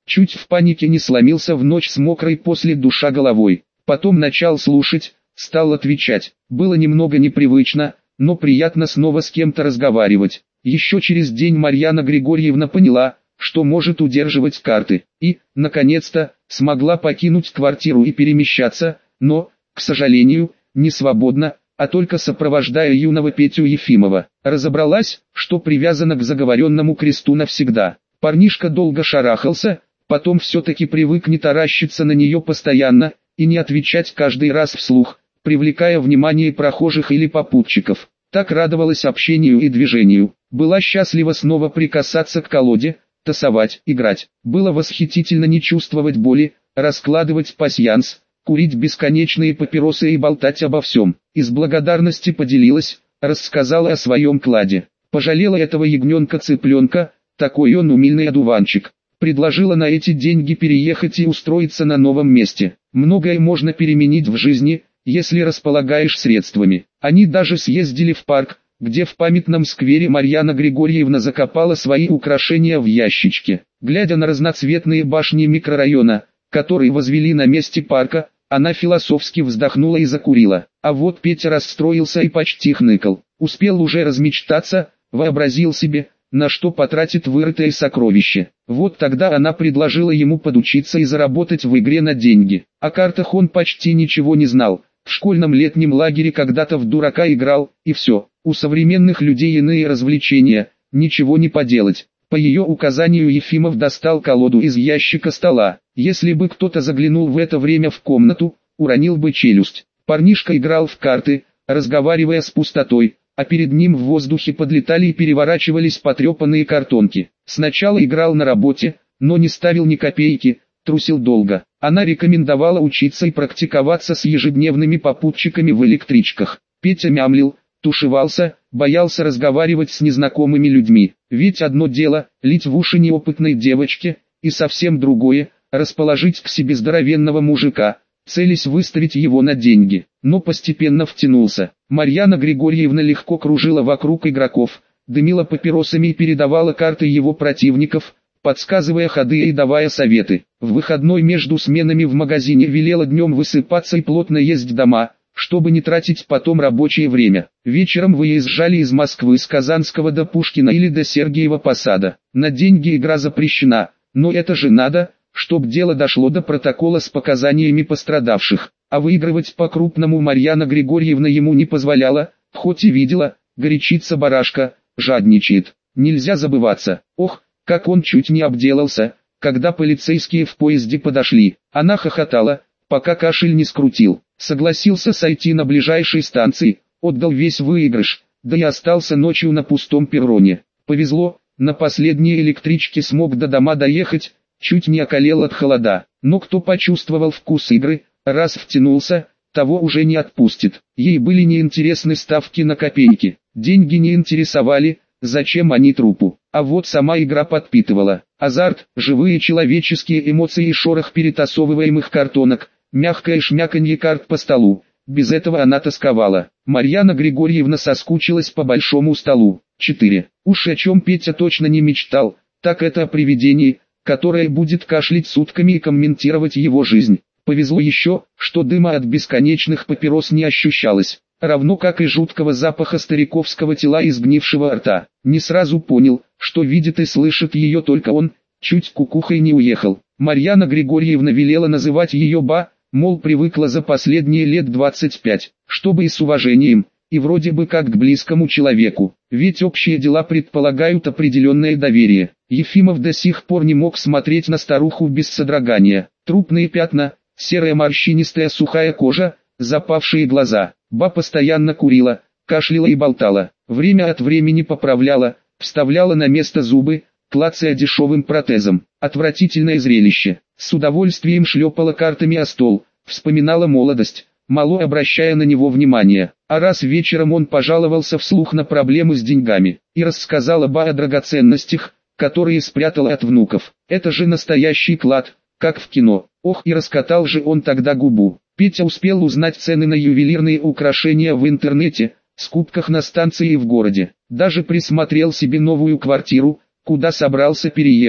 чуть в панике не сломился в ночь с мокрой после душа головой. Потом начал слушать, стал отвечать. Было немного непривычно, но приятно снова с кем-то разговаривать. Еще через день Марьяна Григорьевна поняла, что может удерживать карты, и, наконец-то, смогла покинуть квартиру и перемещаться, но, к сожалению, не свободно, а только сопровождая юного Петю Ефимова. Разобралась, что привязана к заговоренному кресту навсегда. Парнишка долго шарахался, потом все-таки привык не таращиться на нее постоянно, и не отвечать каждый раз вслух, привлекая внимание прохожих или попутчиков. Так радовалась общению и движению, была счастлива снова прикасаться к колоде, тасовать, играть. Было восхитительно не чувствовать боли, раскладывать пасьянс, курить бесконечные папиросы и болтать обо всем. Из благодарности поделилась, рассказала о своем кладе. Пожалела этого ягненка-цыпленка, такой он умильный одуванчик. Предложила на эти деньги переехать и устроиться на новом месте. Многое можно переменить в жизни, если располагаешь средствами. Они даже съездили в парк, где в памятном сквере Марьяна Григорьевна закопала свои украшения в ящичке. Глядя на разноцветные башни микрорайона, которые возвели на месте парка, она философски вздохнула и закурила. А вот Петя расстроился и почти хныкал. Успел уже размечтаться, вообразил себе, на что потратит вырытое сокровище. Вот тогда она предложила ему подучиться и заработать в игре на деньги. О картах он почти ничего не знал. В школьном летнем лагере когда-то в дурака играл, и все. У современных людей иные развлечения, ничего не поделать. По ее указанию Ефимов достал колоду из ящика стола. Если бы кто-то заглянул в это время в комнату, уронил бы челюсть. Парнишка играл в карты, разговаривая с пустотой, а перед ним в воздухе подлетали и переворачивались потрепанные картонки. Сначала играл на работе, но не ставил ни копейки, трусил долго. Она рекомендовала учиться и практиковаться с ежедневными попутчиками в электричках. Петя мямлил, тушевался, боялся разговаривать с незнакомыми людьми. Ведь одно дело – лить в уши неопытной девочке, и совсем другое – расположить к себе здоровенного мужика, целясь выставить его на деньги. Но постепенно втянулся. Марьяна Григорьевна легко кружила вокруг игроков, дымила папиросами и передавала карты его противников, подсказывая ходы и давая советы. В выходной между сменами в магазине велела днем высыпаться и плотно есть дома, чтобы не тратить потом рабочее время. Вечером выезжали из Москвы с Казанского до Пушкина или до Сергиева Посада. На деньги игра запрещена, но это же надо, чтоб дело дошло до протокола с показаниями пострадавших. А выигрывать по-крупному Марьяна Григорьевна ему не позволяла, хоть и видела, горячится барашка, жадничает. Нельзя забываться. Ох, как он чуть не обделался, когда полицейские в поезде подошли. Она хохотала, пока кашель не скрутил. Согласился сойти на ближайшей станции, отдал весь выигрыш, да и остался ночью на пустом перроне. Повезло, на последней электричке смог до дома доехать, чуть не околел от холода. Но кто почувствовал вкус игры, раз втянулся, того уже не отпустит. Ей были неинтересны ставки на копейки, деньги не интересовали, зачем они трупу. А вот сама игра подпитывала. Азарт, живые человеческие эмоции и шорох перетасовываемых картонок, мягкое шмяканье карт по столу. Без этого она тосковала. Марьяна Григорьевна соскучилась по большому столу. четыре. Уж о чем Петя точно не мечтал, так это о привидении, которое будет кашлять сутками и комментировать его жизнь. Повезло еще, что дыма от бесконечных папирос не ощущалось, равно как и жуткого запаха стариковского тела и сгнившего рта. Не сразу понял, что видит и слышит ее только он, чуть кукухой не уехал. Марьяна Григорьевна велела называть ее Ба, мол привыкла за последние лет двадцать пять, чтобы и с уважением, и вроде бы как к близкому человеку, ведь общие дела предполагают определенное доверие. Ефимов до сих пор не мог смотреть на старуху без содрогания. Трупные пятна, серая морщинистая сухая кожа, запавшие глаза. Ба постоянно курила, кашляла и болтала, время от времени поправляла, вставляла на место зубы, клацая дешевым протезом. Отвратительное зрелище. С удовольствием шлепала картами о стол, вспоминала молодость, мало обращая на него внимания. А раз вечером он пожаловался вслух на проблемы с деньгами, и рассказала Ба о драгоценностях, которые спрятала от внуков. Это же настоящий клад, как в кино. Ох, и раскатал же он тогда губу. Петя успел узнать цены на ювелирные украшения в интернете, скупках на станции и в городе. Даже присмотрел себе новую квартиру, куда собрался переехать.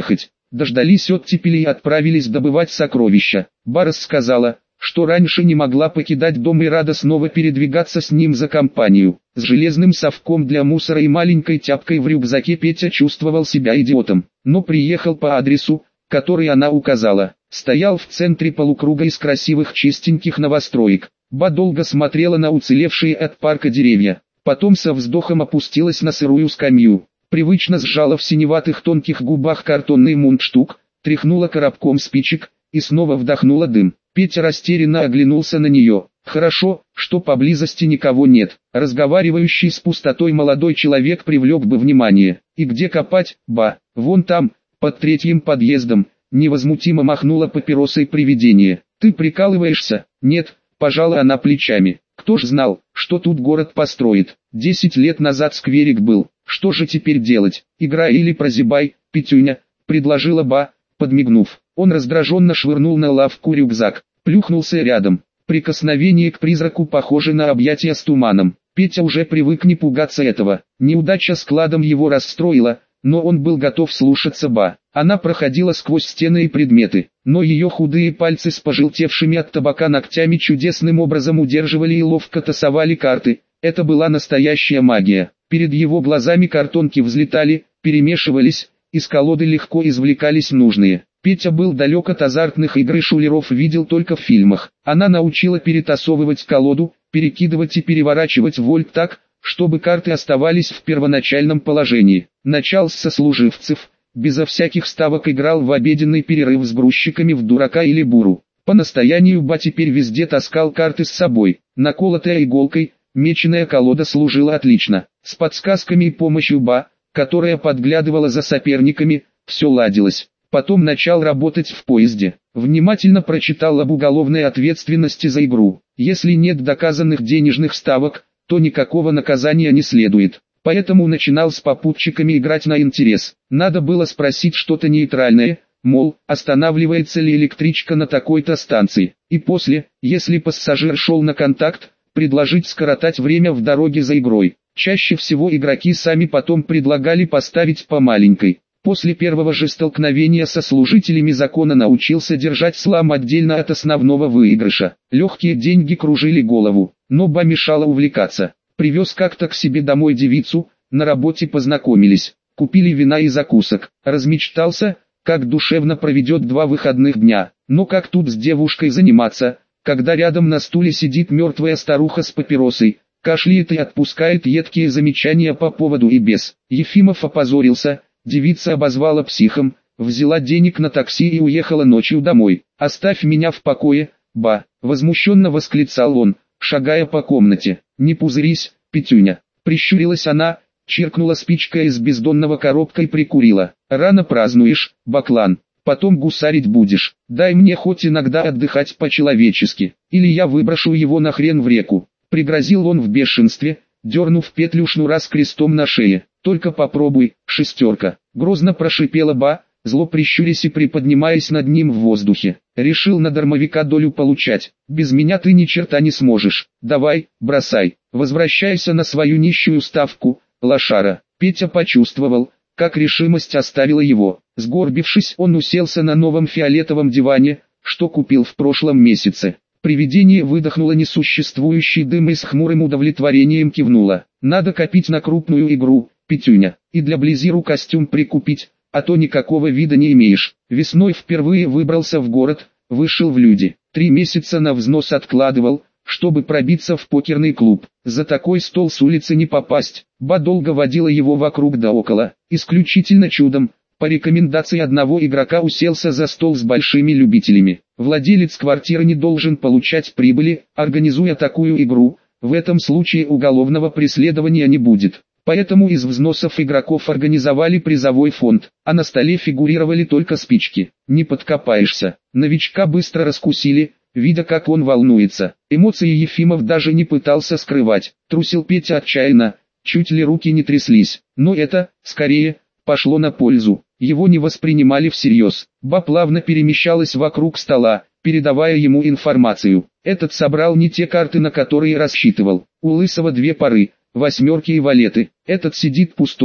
Дождались оттепели и отправились добывать сокровища. Ба рассказала, что раньше не могла покидать дом и рада снова передвигаться с ним за компанию. С железным совком для мусора и маленькой тяпкой в рюкзаке Петя чувствовал себя идиотом, но приехал по адресу, который она указала. Стоял в центре полукруга из красивых чистеньких новостроек. Ба долго смотрела на уцелевшие от парка деревья, потом со вздохом опустилась на сырую скамью. Привычно сжала в синеватых тонких губах картонный мундштук, тряхнула коробком спичек и снова вдохнула дым. Петя растерянно оглянулся на нее. Хорошо, что поблизости никого нет. Разговаривающий с пустотой молодой человек привлек бы внимание. И где копать, ба? Вон там, под третьим подъездом. Невозмутимо махнула папиросой привидение. Ты прикалываешься? Нет, пожала она плечами. Кто ж знал, что тут город построит? Десять лет назад скверик был. Что же теперь делать? Играй или прозябай, Петюня, предложила ба, подмигнув. Он раздраженно швырнул на лавку рюкзак, плюхнулся рядом. Прикосновение к призраку похоже на объятие с туманом. Петя уже привык не пугаться этого. Неудача с кладом его расстроила, но он был готов слушаться ба. Она проходила сквозь стены и предметы, но ее худые пальцы с пожелтевшими от табака ногтями чудесным образом удерживали и ловко тасовали карты. Это была настоящая магия. Перед его глазами картонки взлетали, перемешивались, из колоды легко извлекались нужные. Петя был далек от азартных игр и шулеров, видел только в фильмах. Она научила перетасовывать колоду, перекидывать и переворачивать вольт так, чтобы карты оставались в первоначальном положении. Начал с сослуживцев, безо всяких ставок играл в обеденный перерыв с грузчиками в дурака или буру. По настоянию ба теперь везде таскал карты с собой. Наколотая иголкой, меченая колода служила отлично. С подсказками и помощью ба, которая подглядывала за соперниками, все ладилось. Потом начал работать в поезде. Внимательно прочитал об уголовной ответственности за игру. Если нет доказанных денежных ставок, то никакого наказания не следует. Поэтому начинал с попутчиками играть на интерес. Надо было спросить что-то нейтральное, мол, останавливается ли электричка на такой-то станции. И после, если пассажир шел на контакт, предложить скоротать время в дороге за игрой. Чаще всего игроки сами потом предлагали поставить по маленькой. После первого же столкновения со служителями закона научился держать слам отдельно от основного выигрыша. Легкие деньги кружили голову, но ба мешала увлекаться. Привез как-то к себе домой девицу, на работе познакомились, купили вина и закусок. Размечтался, как душевно проведет два выходных дня. Но как тут с девушкой заниматься, когда рядом на стуле сидит мертвая старуха с папиросой, кашляет и отпускает едкие замечания по поводу и без. Ефимов опозорился. Девица обозвала психом, взяла денег на такси и уехала ночью домой. «Оставь меня в покое, ба!» — возмущенно восклицал он, шагая по комнате. «Не пузырись, Петюня!» Прищурилась она, чиркнула спичкой из бездонного коробка и прикурила. «Рано празднуешь, баклан, потом гусарить будешь. Дай мне хоть иногда отдыхать по-человечески, или я выброшу его нахрен в реку!» Пригрозил он в бешенстве, дернув петлю шнура с крестом на шее. «Только попробуй, шестерка!» Грозно прошипела ба, зло прищурясь и приподнимаясь над ним в воздухе. «Решил на дармовика долю получать. Без меня ты ни черта не сможешь. Давай, бросай. Возвращайся на свою нищую ставку, лошара». Петя почувствовал, как решимость оставила его. Сгорбившись, он уселся на новом фиолетовом диване, что купил в прошлом месяце. Привидение выдохнуло несуществующий дым и с хмурым удовлетворением кивнуло. «Надо копить на крупную игру, Петюня, и для Близиру костюм прикупить, а то никакого вида не имеешь». Весной впервые выбрался в город, вышел в люди. Три месяца на взнос откладывал, чтобы пробиться в покерный клуб. За такой стол с улицы не попасть. Ба долго водила его вокруг да около. Исключительно чудом, по рекомендации одного игрока, уселся за стол с большими любителями. Владелец квартиры не должен получать прибыли, организуя такую игру. В этом случае уголовного преследования не будет. Поэтому из взносов игроков организовали призовой фонд, а на столе фигурировали только спички. Не подкопаешься. Новичка быстро раскусили, видя как он волнуется. Эмоции Ефимов даже не пытался скрывать. Трусил Петя отчаянно, чуть ли руки не тряслись. Но это, скорее, пошло на пользу. Его не воспринимали всерьез. Ба плавно перемещалась вокруг стола, передавая ему информацию. Этот собрал не те карты, на которые рассчитывал. У Лысого две пары, восьмерки и валеты. Этот сидит пустой,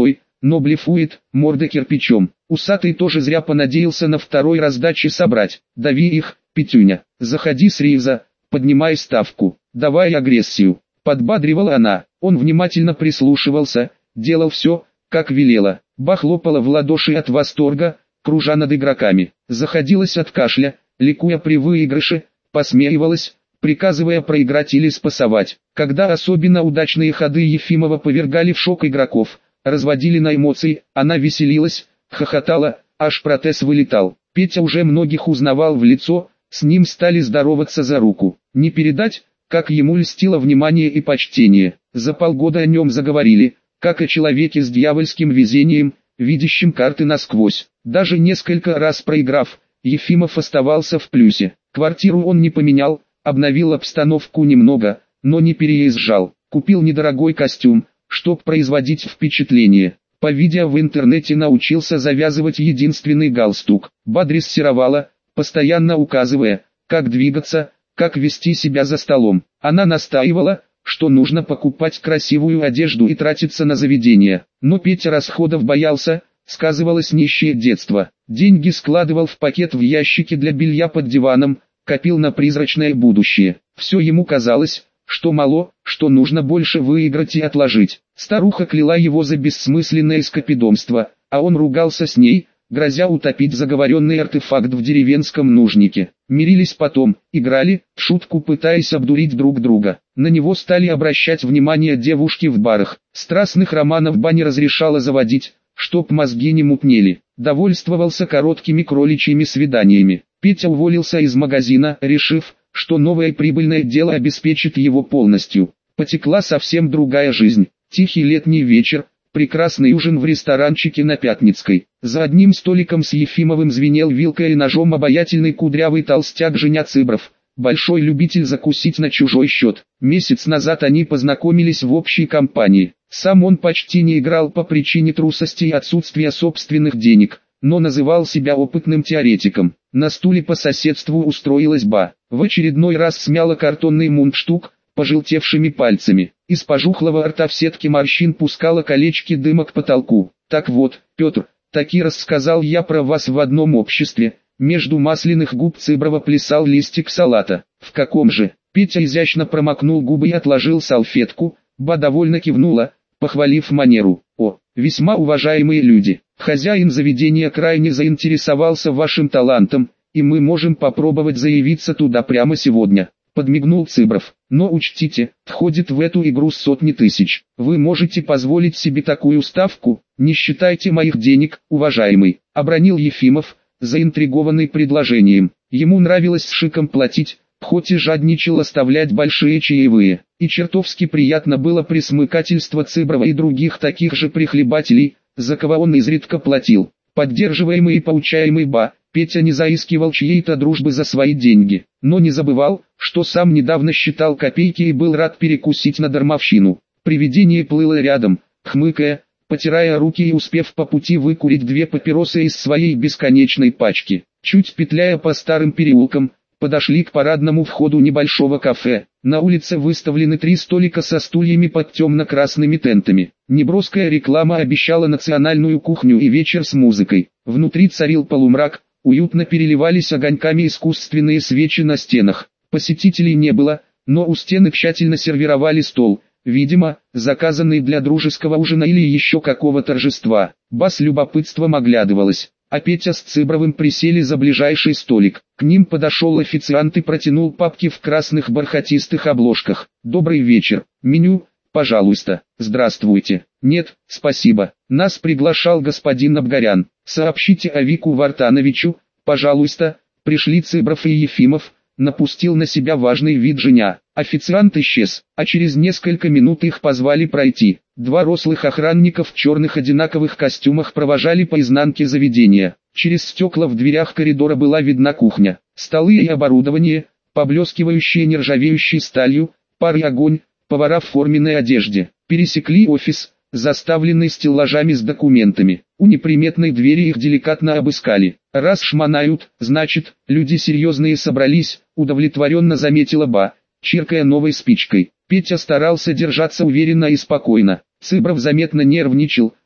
но блефует, морда кирпичом. Усатый тоже зря понадеялся на второй раздаче собрать. Дави их, Петюня, заходи с рейза, поднимай ставку, давай агрессию. Подбадривала она, он внимательно прислушивался, делал все, как велела. Ба хлопала в ладоши от восторга, кружа над игроками. Заходилась от кашля, ликуя при выигрыше, посмеивалась, приказывая проиграть или спасовать. Когда особенно удачные ходы Ефимова повергали в шок игроков, разводили на эмоции, она веселилась, хохотала, аж протез вылетал. Петя уже многих узнавал в лицо, с ним стали здороваться за руку. Не передать, как ему льстило внимание и почтение. За полгода о нем заговорили, как о человеке с дьявольским везением, видящим карты насквозь. Даже несколько раз проиграв, Ефимов оставался в плюсе. Квартиру он не поменял, обновил обстановку немного, но не переезжал. Купил недорогой костюм, чтоб производить впечатление. По видео в интернете научился завязывать единственный галстук. Ба дрессировала, постоянно указывая, как двигаться, как вести себя за столом. Она настаивала, что нужно покупать красивую одежду и тратиться на заведение. Но Петя расходов боялся, сказывалось нищее детство. Деньги складывал в пакет в ящике для белья под диваном, копил на призрачное будущее. Все ему казалось, что мало, что нужно больше выиграть и отложить. Старуха кляла его за бессмысленное скопидомство, а он ругался с ней, грозя утопить заговоренный артефакт в деревенском нужнике. Мирились потом, играли, в шутку пытаясь обдурить друг друга. На него стали обращать внимание девушки в барах. Страстных романов Ба не разрешала заводить, чтоб мозги не мутнели. Довольствовался короткими кроличьими свиданиями. Петя уволился из магазина, решив, что новое прибыльное дело обеспечит его полностью. Потекла совсем другая жизнь. Тихий летний вечер, прекрасный ужин в ресторанчике на Пятницкой. За одним столиком с Ефимовым звенел вилкой и ножом обаятельный кудрявый толстяк Женя Цыбров, большой любитель закусить на чужой счет. Месяц назад они познакомились в общей компании. Сам он почти не играл по причине трусости и отсутствия собственных денег, но называл себя опытным теоретиком. На стуле по соседству устроилась Ба. В очередной раз смяла картонный мундштук, пожелтевшими пальцами. Из пожухлого рта в сетке морщин пускала колечки дыма к потолку. Так вот, Петр, таки рассказал я про вас в одном обществе. Между масляных губ Цыброва плясал листик салата. В каком же? Петя изящно промокнул губы и отложил салфетку. Ба довольно кивнула, похвалив манеру. О, весьма уважаемые люди. Хозяин заведения крайне заинтересовался вашим талантом, и мы можем попробовать заявиться туда прямо сегодня. Подмигнул Цыбров. Но учтите, входит в эту игру сотни тысяч. Вы можете позволить себе такую ставку? Не считайте моих денег, уважаемый. Обронил Ефимов, заинтригованный предложением. Ему нравилось с шиком платить, хоть и жадничал оставлять большие чаевые. И чертовски приятно было присмыкательство Цыброва и других таких же прихлебателей, за кого он изредка платил. Поддерживаемый и поучаемый Ба, Петя не заискивал чьей-то дружбы за свои деньги, но не забывал, что сам недавно считал копейки и был рад перекусить на дармовщину. Привидение плыло рядом, хмыкая, потирая руки и успев по пути выкурить две папиросы из своей бесконечной пачки. Чуть петляя по старым переулкам, подошли к парадному входу небольшого кафе. На улице выставлены три столика со стульями под темно-красными тентами. Неброская реклама обещала национальную кухню и вечер с музыкой. Внутри царил полумрак, уютно переливались огоньками искусственные свечи на стенах. Посетителей не было, но у стены тщательно сервировали стол, видимо, заказанный для дружеского ужина или еще какого торжества. Ба с любопытством оглядывалась, а Петя с Цыбровым присели за ближайший столик. К ним подошел официант и протянул папки в красных бархатистых обложках. «Добрый вечер. Меню, пожалуйста». «Здравствуйте». «Нет, спасибо. Нас приглашал господин Абгарян. Сообщите Авику Вартановичу, пожалуйста». Пришли Цыбров и Ефимов, напустил на себя важный вид Женя. Официант исчез, а через несколько минут их позвали пройти. Два рослых охранника в черных одинаковых костюмах провожали по изнанке заведения. Через стекла в дверях коридора была видна кухня. Столы и оборудование, поблескивающие нержавеющей сталью, пар и огонь, повара в форменной одежде. Пересекли офис, заставленный стеллажами с документами. У неприметной двери их деликатно обыскали. «Раз шмонают, значит, люди серьезные собрались», удовлетворенно заметила Ба, чиркая новой спичкой. Петя старался держаться уверенно и спокойно. Цыбров заметно нервничал,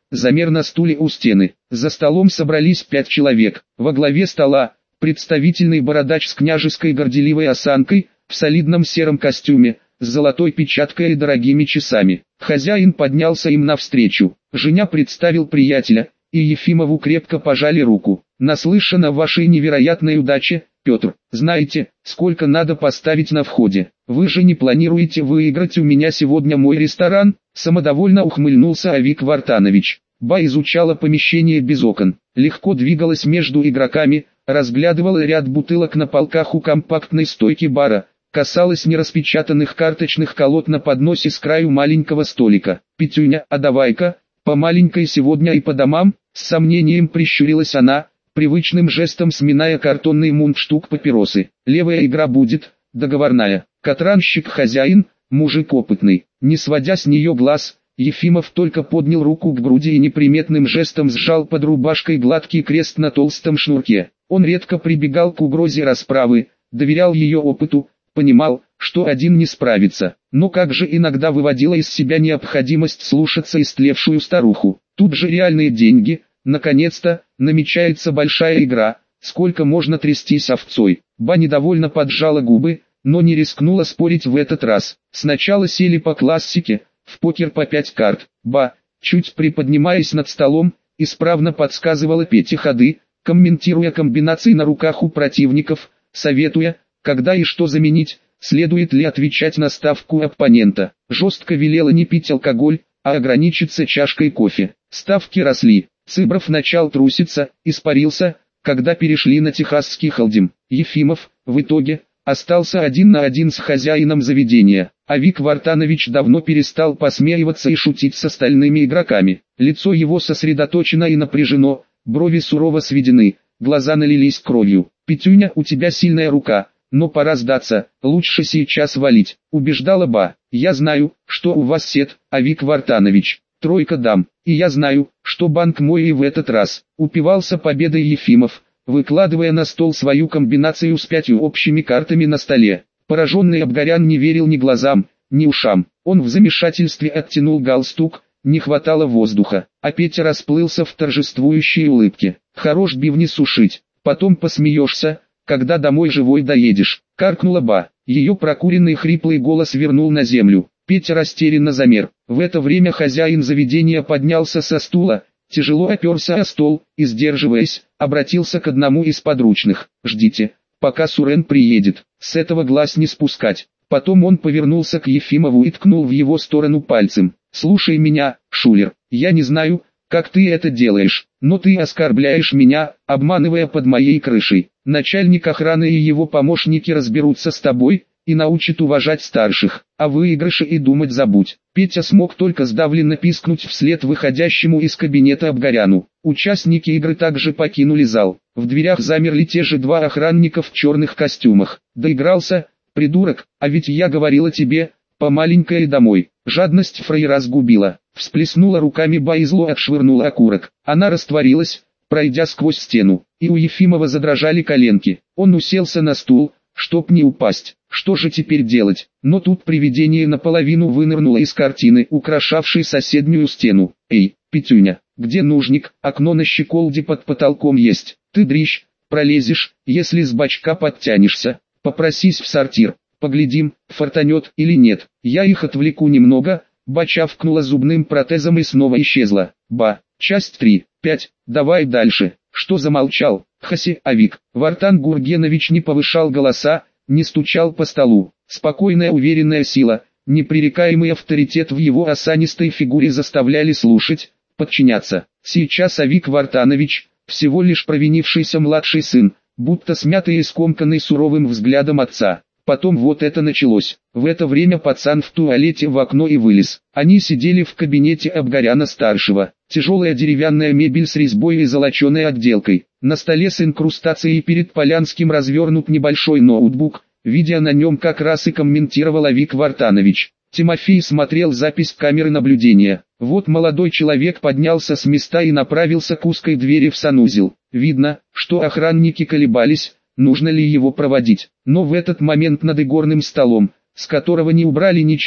замер на стуле у стены. За столом собрались пять человек. Во главе стола представительный бородач с княжеской горделивой осанкой, в солидном сером костюме, с золотой печаткой и дорогими часами. Хозяин поднялся им навстречу. Женя представил приятеля, и Ефимову крепко пожали руку. «Наслышан о вашей невероятной удаче, Петр. Знаете, сколько надо поставить на входе? Вы же не планируете выиграть у меня сегодня мой ресторан?» Самодовольно ухмыльнулся Авик Вартанович. Ба изучала помещение без окон, легко двигалась между игроками, разглядывала ряд бутылок на полках у компактной стойки бара, касалась нераспечатанных карточных колод на подносе с краю маленького столика. «Петюня, а давай-ка, по маленькой сегодня и по домам?» С сомнением прищурилась она, привычным жестом сминая картонный мундштук папиросы. «Левая игра будет, договорная». Катранщик хозяин, мужик опытный. Не сводя с нее глаз, Ефимов только поднял руку к груди и неприметным жестом сжал под рубашкой гладкий крест на толстом шнурке. Он редко прибегал к угрозе расправы, доверял ее опыту, понимал, что один не справится, но как же иногда выводила из себя необходимость слушаться истлевшую старуху. Тут же реальные деньги, наконец-то, намечается большая игра, сколько можно трястись овцой. Ба недовольно поджала губы, но не рискнула спорить в этот раз. Сначала сели по классике, в покер по пять карт. Ба, чуть приподнимаясь над столом, исправно подсказывала Пете ходы, комментируя комбинации на руках у противников, советуя, когда и что заменить, следует ли отвечать на ставку оппонента. Жестко велела не пить алкоголь, а ограничиться чашкой кофе. Ставки росли. Цыбров начал труситься, испарился, когда перешли на техасский холдим. Ефимов, в итоге, остался один на один с хозяином заведения. Авик Вартанович давно перестал посмеиваться и шутить с остальными игроками. Лицо его сосредоточено и напряжено, брови сурово сведены, глаза налились кровью. «Петюня, у тебя сильная рука, но пора сдаться, лучше сейчас валить», — убеждала Ба. «Я знаю, что у вас сет, Авик Вартанович, тройка дам, и я знаю, что банк мой и в этот раз», — упивался победой Ефимов, выкладывая на стол свою комбинацию с пятью общими картами на столе. Пораженный Абгарян не верил ни глазам, ни ушам. Он в замешательстве оттянул галстук, не хватало воздуха, а Петя расплылся в торжествующей улыбке. «Хорош бивни сушить, потом посмеешься, когда домой живой доедешь», — каркнула Ба. Ее прокуренный хриплый голос вернул на землю. Петя растерянно замер. В это время хозяин заведения поднялся со стула, тяжело оперся о стол и, сдерживаясь, обратился к одному из подручных. «Ждите, пока Сурен приедет, с этого глаз не спускать». Потом он повернулся к Ефимову и ткнул в его сторону пальцем. «Слушай меня, шулер, я не знаю, как ты это делаешь, но ты оскорбляешь меня, обманывая под моей крышей. Начальник охраны и его помощники разберутся с тобой и научат уважать старших, а выигрыше и думать забудь». Петя смог только сдавленно пискнуть вслед выходящему из кабинета Абгаряну. Участники игры также покинули зал. В дверях замерли те же два охранника в черных костюмах. «Доигрался, придурок, а ведь я говорила тебе, по маленькой и домой». Жадность фраера сгубила. Всплеснула руками Ба и зло отшвырнула окурок. Она растворилась, пройдя сквозь стену, и у Ефимова задрожали коленки. Он уселся на стул, чтоб не упасть. Что же теперь делать? Но тут привидение наполовину вынырнуло из картины, украшавшей соседнюю стену. «Эй, Петюня, где нужник? Окно на щеколде под потолком есть. Ты, дрищ, пролезешь, если с бачка подтянешься. Попросись в сортир. Поглядим, фартанет или нет. Я их отвлеку немного». Ба чавкнула зубным протезом и снова исчезла. Ба, часть три, пять, давай дальше. Что замолчал? Хаси, Авик. Вартан Гургенович не повышал голоса, не стучал по столу. Спокойная уверенная сила, непререкаемый авторитет в его осанистой фигуре заставляли слушать, подчиняться. Сейчас Авик Вартанович, всего лишь провинившийся младший сын, будто смятый и скомканный суровым взглядом отца. Потом вот это началось. В это время пацан в туалете в окно и вылез. Они сидели в кабинете Абгаряна-старшего. Тяжелая деревянная мебель с резьбой и золоченой отделкой. На столе с инкрустацией перед Полянским развернут небольшой ноутбук, видя на нем как раз и комментировал Авик Вартанович. Тимофей смотрел запись камеры наблюдения. Вот молодой человек поднялся с места и направился к узкой двери в санузел. Видно, что охранники колебались, нужно ли его проводить. Но в этот момент над игорным столом, с которого не убрали ничего,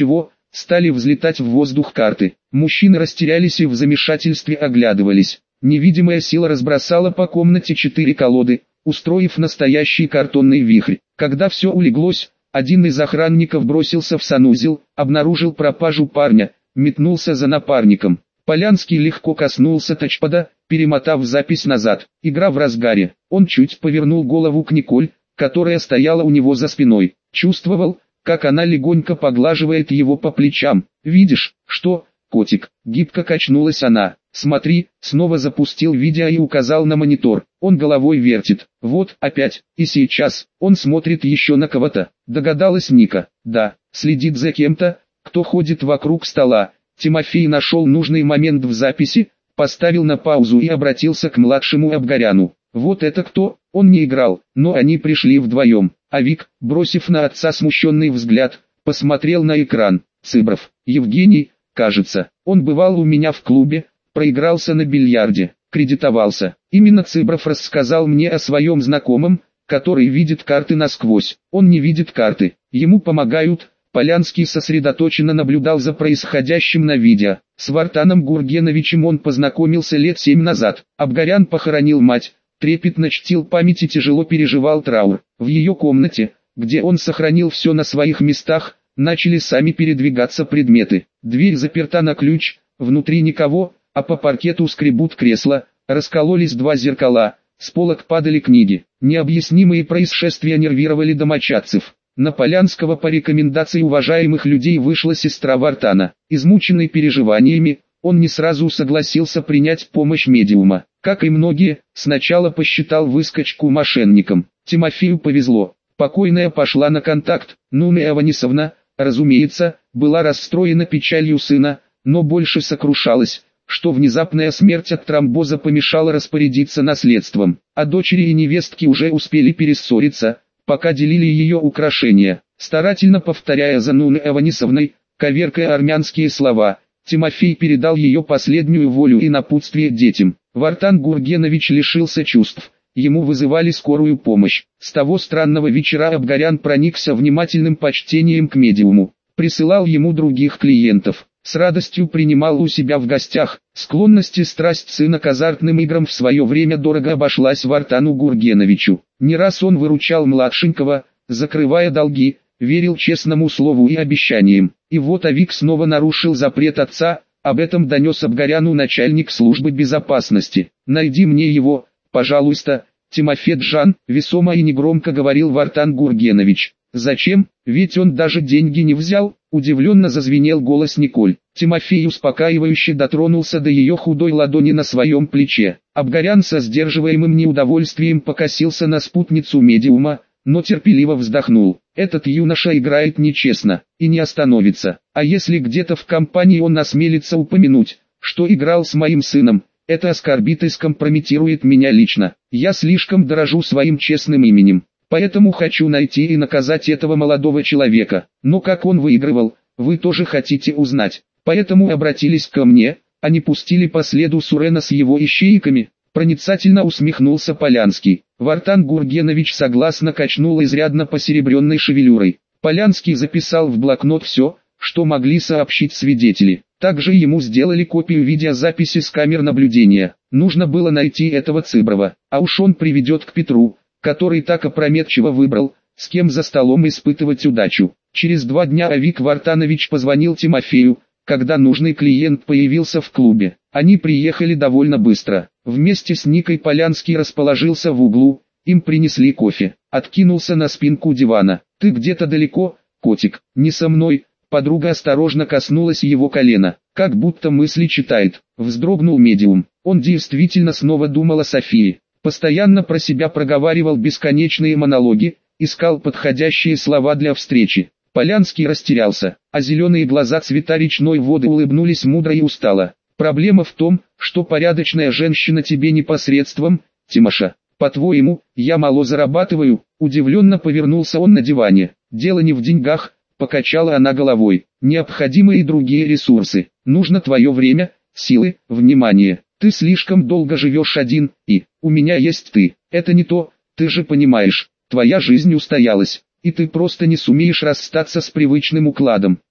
стали взлетать в воздух карты. Мужчины растерялись и в замешательстве оглядывались. Невидимая сила разбросала по комнате четыре колоды, устроив настоящий картонный вихрь. Когда все улеглось, один из охранников бросился в санузел, обнаружил пропажу парня, метнулся за напарником. Полянский легко коснулся тачпада, перемотав запись назад. Игра в разгаре. Он чуть повернул голову к Николь, которая стояла у него за спиной. Чувствовал, как она легонько поглаживает его по плечам. «Видишь, что, котик?» Гибко качнулась она. «Смотри», снова запустил видео и указал на монитор. Он головой вертит. «Вот, опять, и сейчас, он смотрит еще на кого-то», догадалась Ника. «Да, следит за кем-то, кто ходит вокруг стола». Тимофей нашел нужный момент в записи, поставил на паузу и обратился к младшему Абгаряну. «Вот это кто?» Он не играл, но они пришли вдвоем. А Вик, бросив на отца смущенный взгляд, посмотрел на экран. «Цыбров, Евгений, кажется, он бывал у меня в клубе, проигрался на бильярде, кредитовался. Именно Цыбров рассказал мне о своем знакомом, который видит карты насквозь. Он не видит карты, ему помогают». Полянский сосредоточенно наблюдал за происходящим на видео. С Вартаном Гургеновичем он познакомился лет семь назад. Абгарян похоронил мать, трепетно чтил память и тяжело переживал траур. В ее комнате, где он сохранил все на своих местах, начали сами передвигаться предметы. Дверь заперта на ключ, внутри никого, а по паркету скребут кресла, раскололись два зеркала, с полок падали книги. Необъяснимые происшествия нервировали домочадцев. На Полянского по рекомендации уважаемых людей вышла сестра Вартана. Измученный переживаниями, он не сразу согласился принять помощь медиума. Как и многие, сначала посчитал выскочку мошенником. Тимофею повезло. Покойная пошла на контакт. Нуна Аванисовна, разумеется, была расстроена печалью сына, но больше сокрушалась, что внезапная смерть от тромбоза помешала распорядиться наследством. А дочери и невестки уже успели перессориться, пока делили ее украшения. Старательно повторяя за Нуной Аванисовной, коверкая армянские слова, Тимофей передал ее последнюю волю и напутствие детям. Вартан Гургенович лишился чувств, ему вызывали скорую помощь. С того странного вечера Абгарян проникся внимательным почтением к медиуму, присылал ему других клиентов, с радостью принимал у себя в гостях. Склонность и страсть сына к азартным играм в свое время дорого обошлась Вартану Гургеновичу. Не раз он выручал младшенького, закрывая долги, верил честному слову и обещаниям. И вот Авик снова нарушил запрет отца, об этом донес Абгаряну начальник службы безопасности. «Найди мне его, пожалуйста, Тимофей-джан», весомо и негромко говорил Вартан Гургенович. «Зачем? Ведь он даже деньги не взял», удивленно зазвенел голос Николь. Тимофей успокаивающе дотронулся до ее худой ладони на своем плече. Абгарян со сдерживаемым неудовольствием покосился на спутницу медиума, но терпеливо вздохнул. Этот юноша играет нечестно, и не остановится. А если где-то в компании он осмелится упомянуть, что играл с моим сыном, это оскорбит и скомпрометирует меня лично. Я слишком дорожу своим честным именем. Поэтому хочу найти и наказать этого молодого человека. Но как он выигрывал, вы тоже хотите узнать. Поэтому обратились ко мне, а не пустили по следу Сурена с его ищейками. Проницательно усмехнулся Полянский. Вартан Гургенович согласно качнул изрядно посеребренной шевелюрой. Полянский записал в блокнот все, что могли сообщить свидетели. Также ему сделали копию видеозаписи с камер наблюдения. Нужно было найти этого Цыброва, а уж он приведет к Петру, который так опрометчиво выбрал, с кем за столом испытывать удачу. Через два дня Авик Вартанович позвонил Тимофею, когда нужный клиент появился в клубе. Они приехали довольно быстро. Вместе с Никой Полянский расположился в углу, им принесли кофе. Откинулся на спинку дивана. «Ты где-то далеко, котик?» «Не со мной». Подруга осторожно коснулась его колена, как будто мысли читает. Вздрогнул медиум. Он действительно снова думал о Софии. Постоянно про себя проговаривал бесконечные монологи, искал подходящие слова для встречи. Полянский растерялся, а зеленые глаза цвета речной воды улыбнулись мудро и устало. «Проблема в том, что порядочная женщина тебе непосредством, Тимоша. По-твоему, я мало зарабатываю?» Удивленно повернулся он на диване. «Дело не в деньгах», покачала она головой. «Необходимы и другие ресурсы. Нужно твое время, силы, внимание. Ты слишком долго живешь один, и у меня есть ты. Это не то, ты же понимаешь. Твоя жизнь устоялась, и ты просто не сумеешь расстаться с привычным укладом.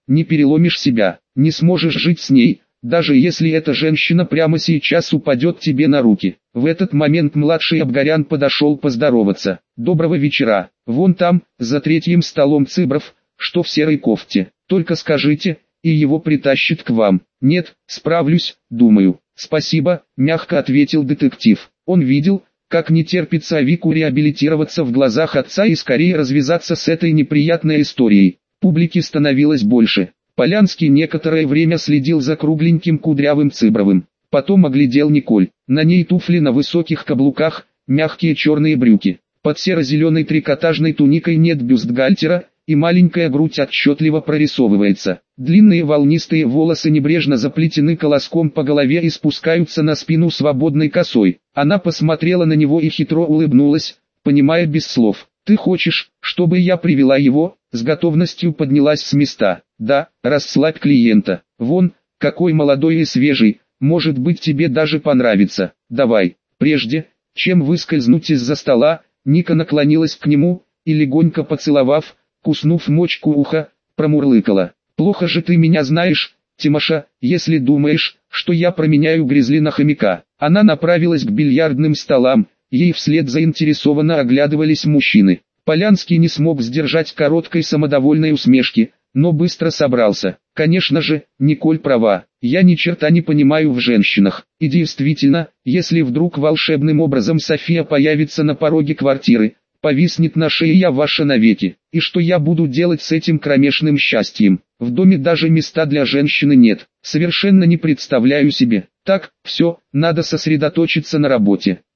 не переломишь себя, не сможешь жить с ней, даже если эта женщина прямо сейчас упадет тебе на руки. В этот момент младший Абгарян подошел поздороваться. Доброго вечера, вон там, за третьим столом Цыбров, что в серой кофте, только скажите, и его притащит к вам. Нет, справлюсь, думаю. Спасибо, мягко ответил детектив. Он видел, как не терпится Вику реабилитироваться в глазах отца и скорее развязаться с этой неприятной историей. Публики становилось больше. Полянский некоторое время следил за кругленьким кудрявым Цыбровым. Потом оглядел Николь. На ней туфли на высоких каблуках, мягкие черные брюки. Под серо-зеленой трикотажной туникой нет бюстгальтера, и маленькая грудь отчетливо прорисовывается. Длинные волнистые волосы небрежно заплетены колоском по голове и спускаются на спину свободной косой. Она посмотрела на него и хитро улыбнулась, понимая без слов. «Ты хочешь, чтобы я привела его?» С готовностью поднялась с места. «Да, расслабь клиента. Вон, какой молодой и свежий, может быть тебе даже понравится. Давай». Прежде, чем выскользнуть из-за стола, Ника наклонилась к нему, и легонько поцеловав, куснув мочку уха, промурлыкала. «Плохо же ты меня знаешь, Тимоша, если думаешь, что я променяю Гризли на хомяка». Она направилась к бильярдным столам, ей вслед заинтересованно оглядывались мужчины. Полянский не смог сдержать короткой самодовольной усмешки, но быстро собрался. «Конечно же, Николь права, я ни черта не понимаю в женщинах. И действительно, если вдруг волшебным образом София появится на пороге квартиры, повиснет на шее я ваша навеки, и что я буду делать с этим кромешным счастьем? В доме даже места для женщины нет, совершенно не представляю себе. Так, все, надо сосредоточиться на работе».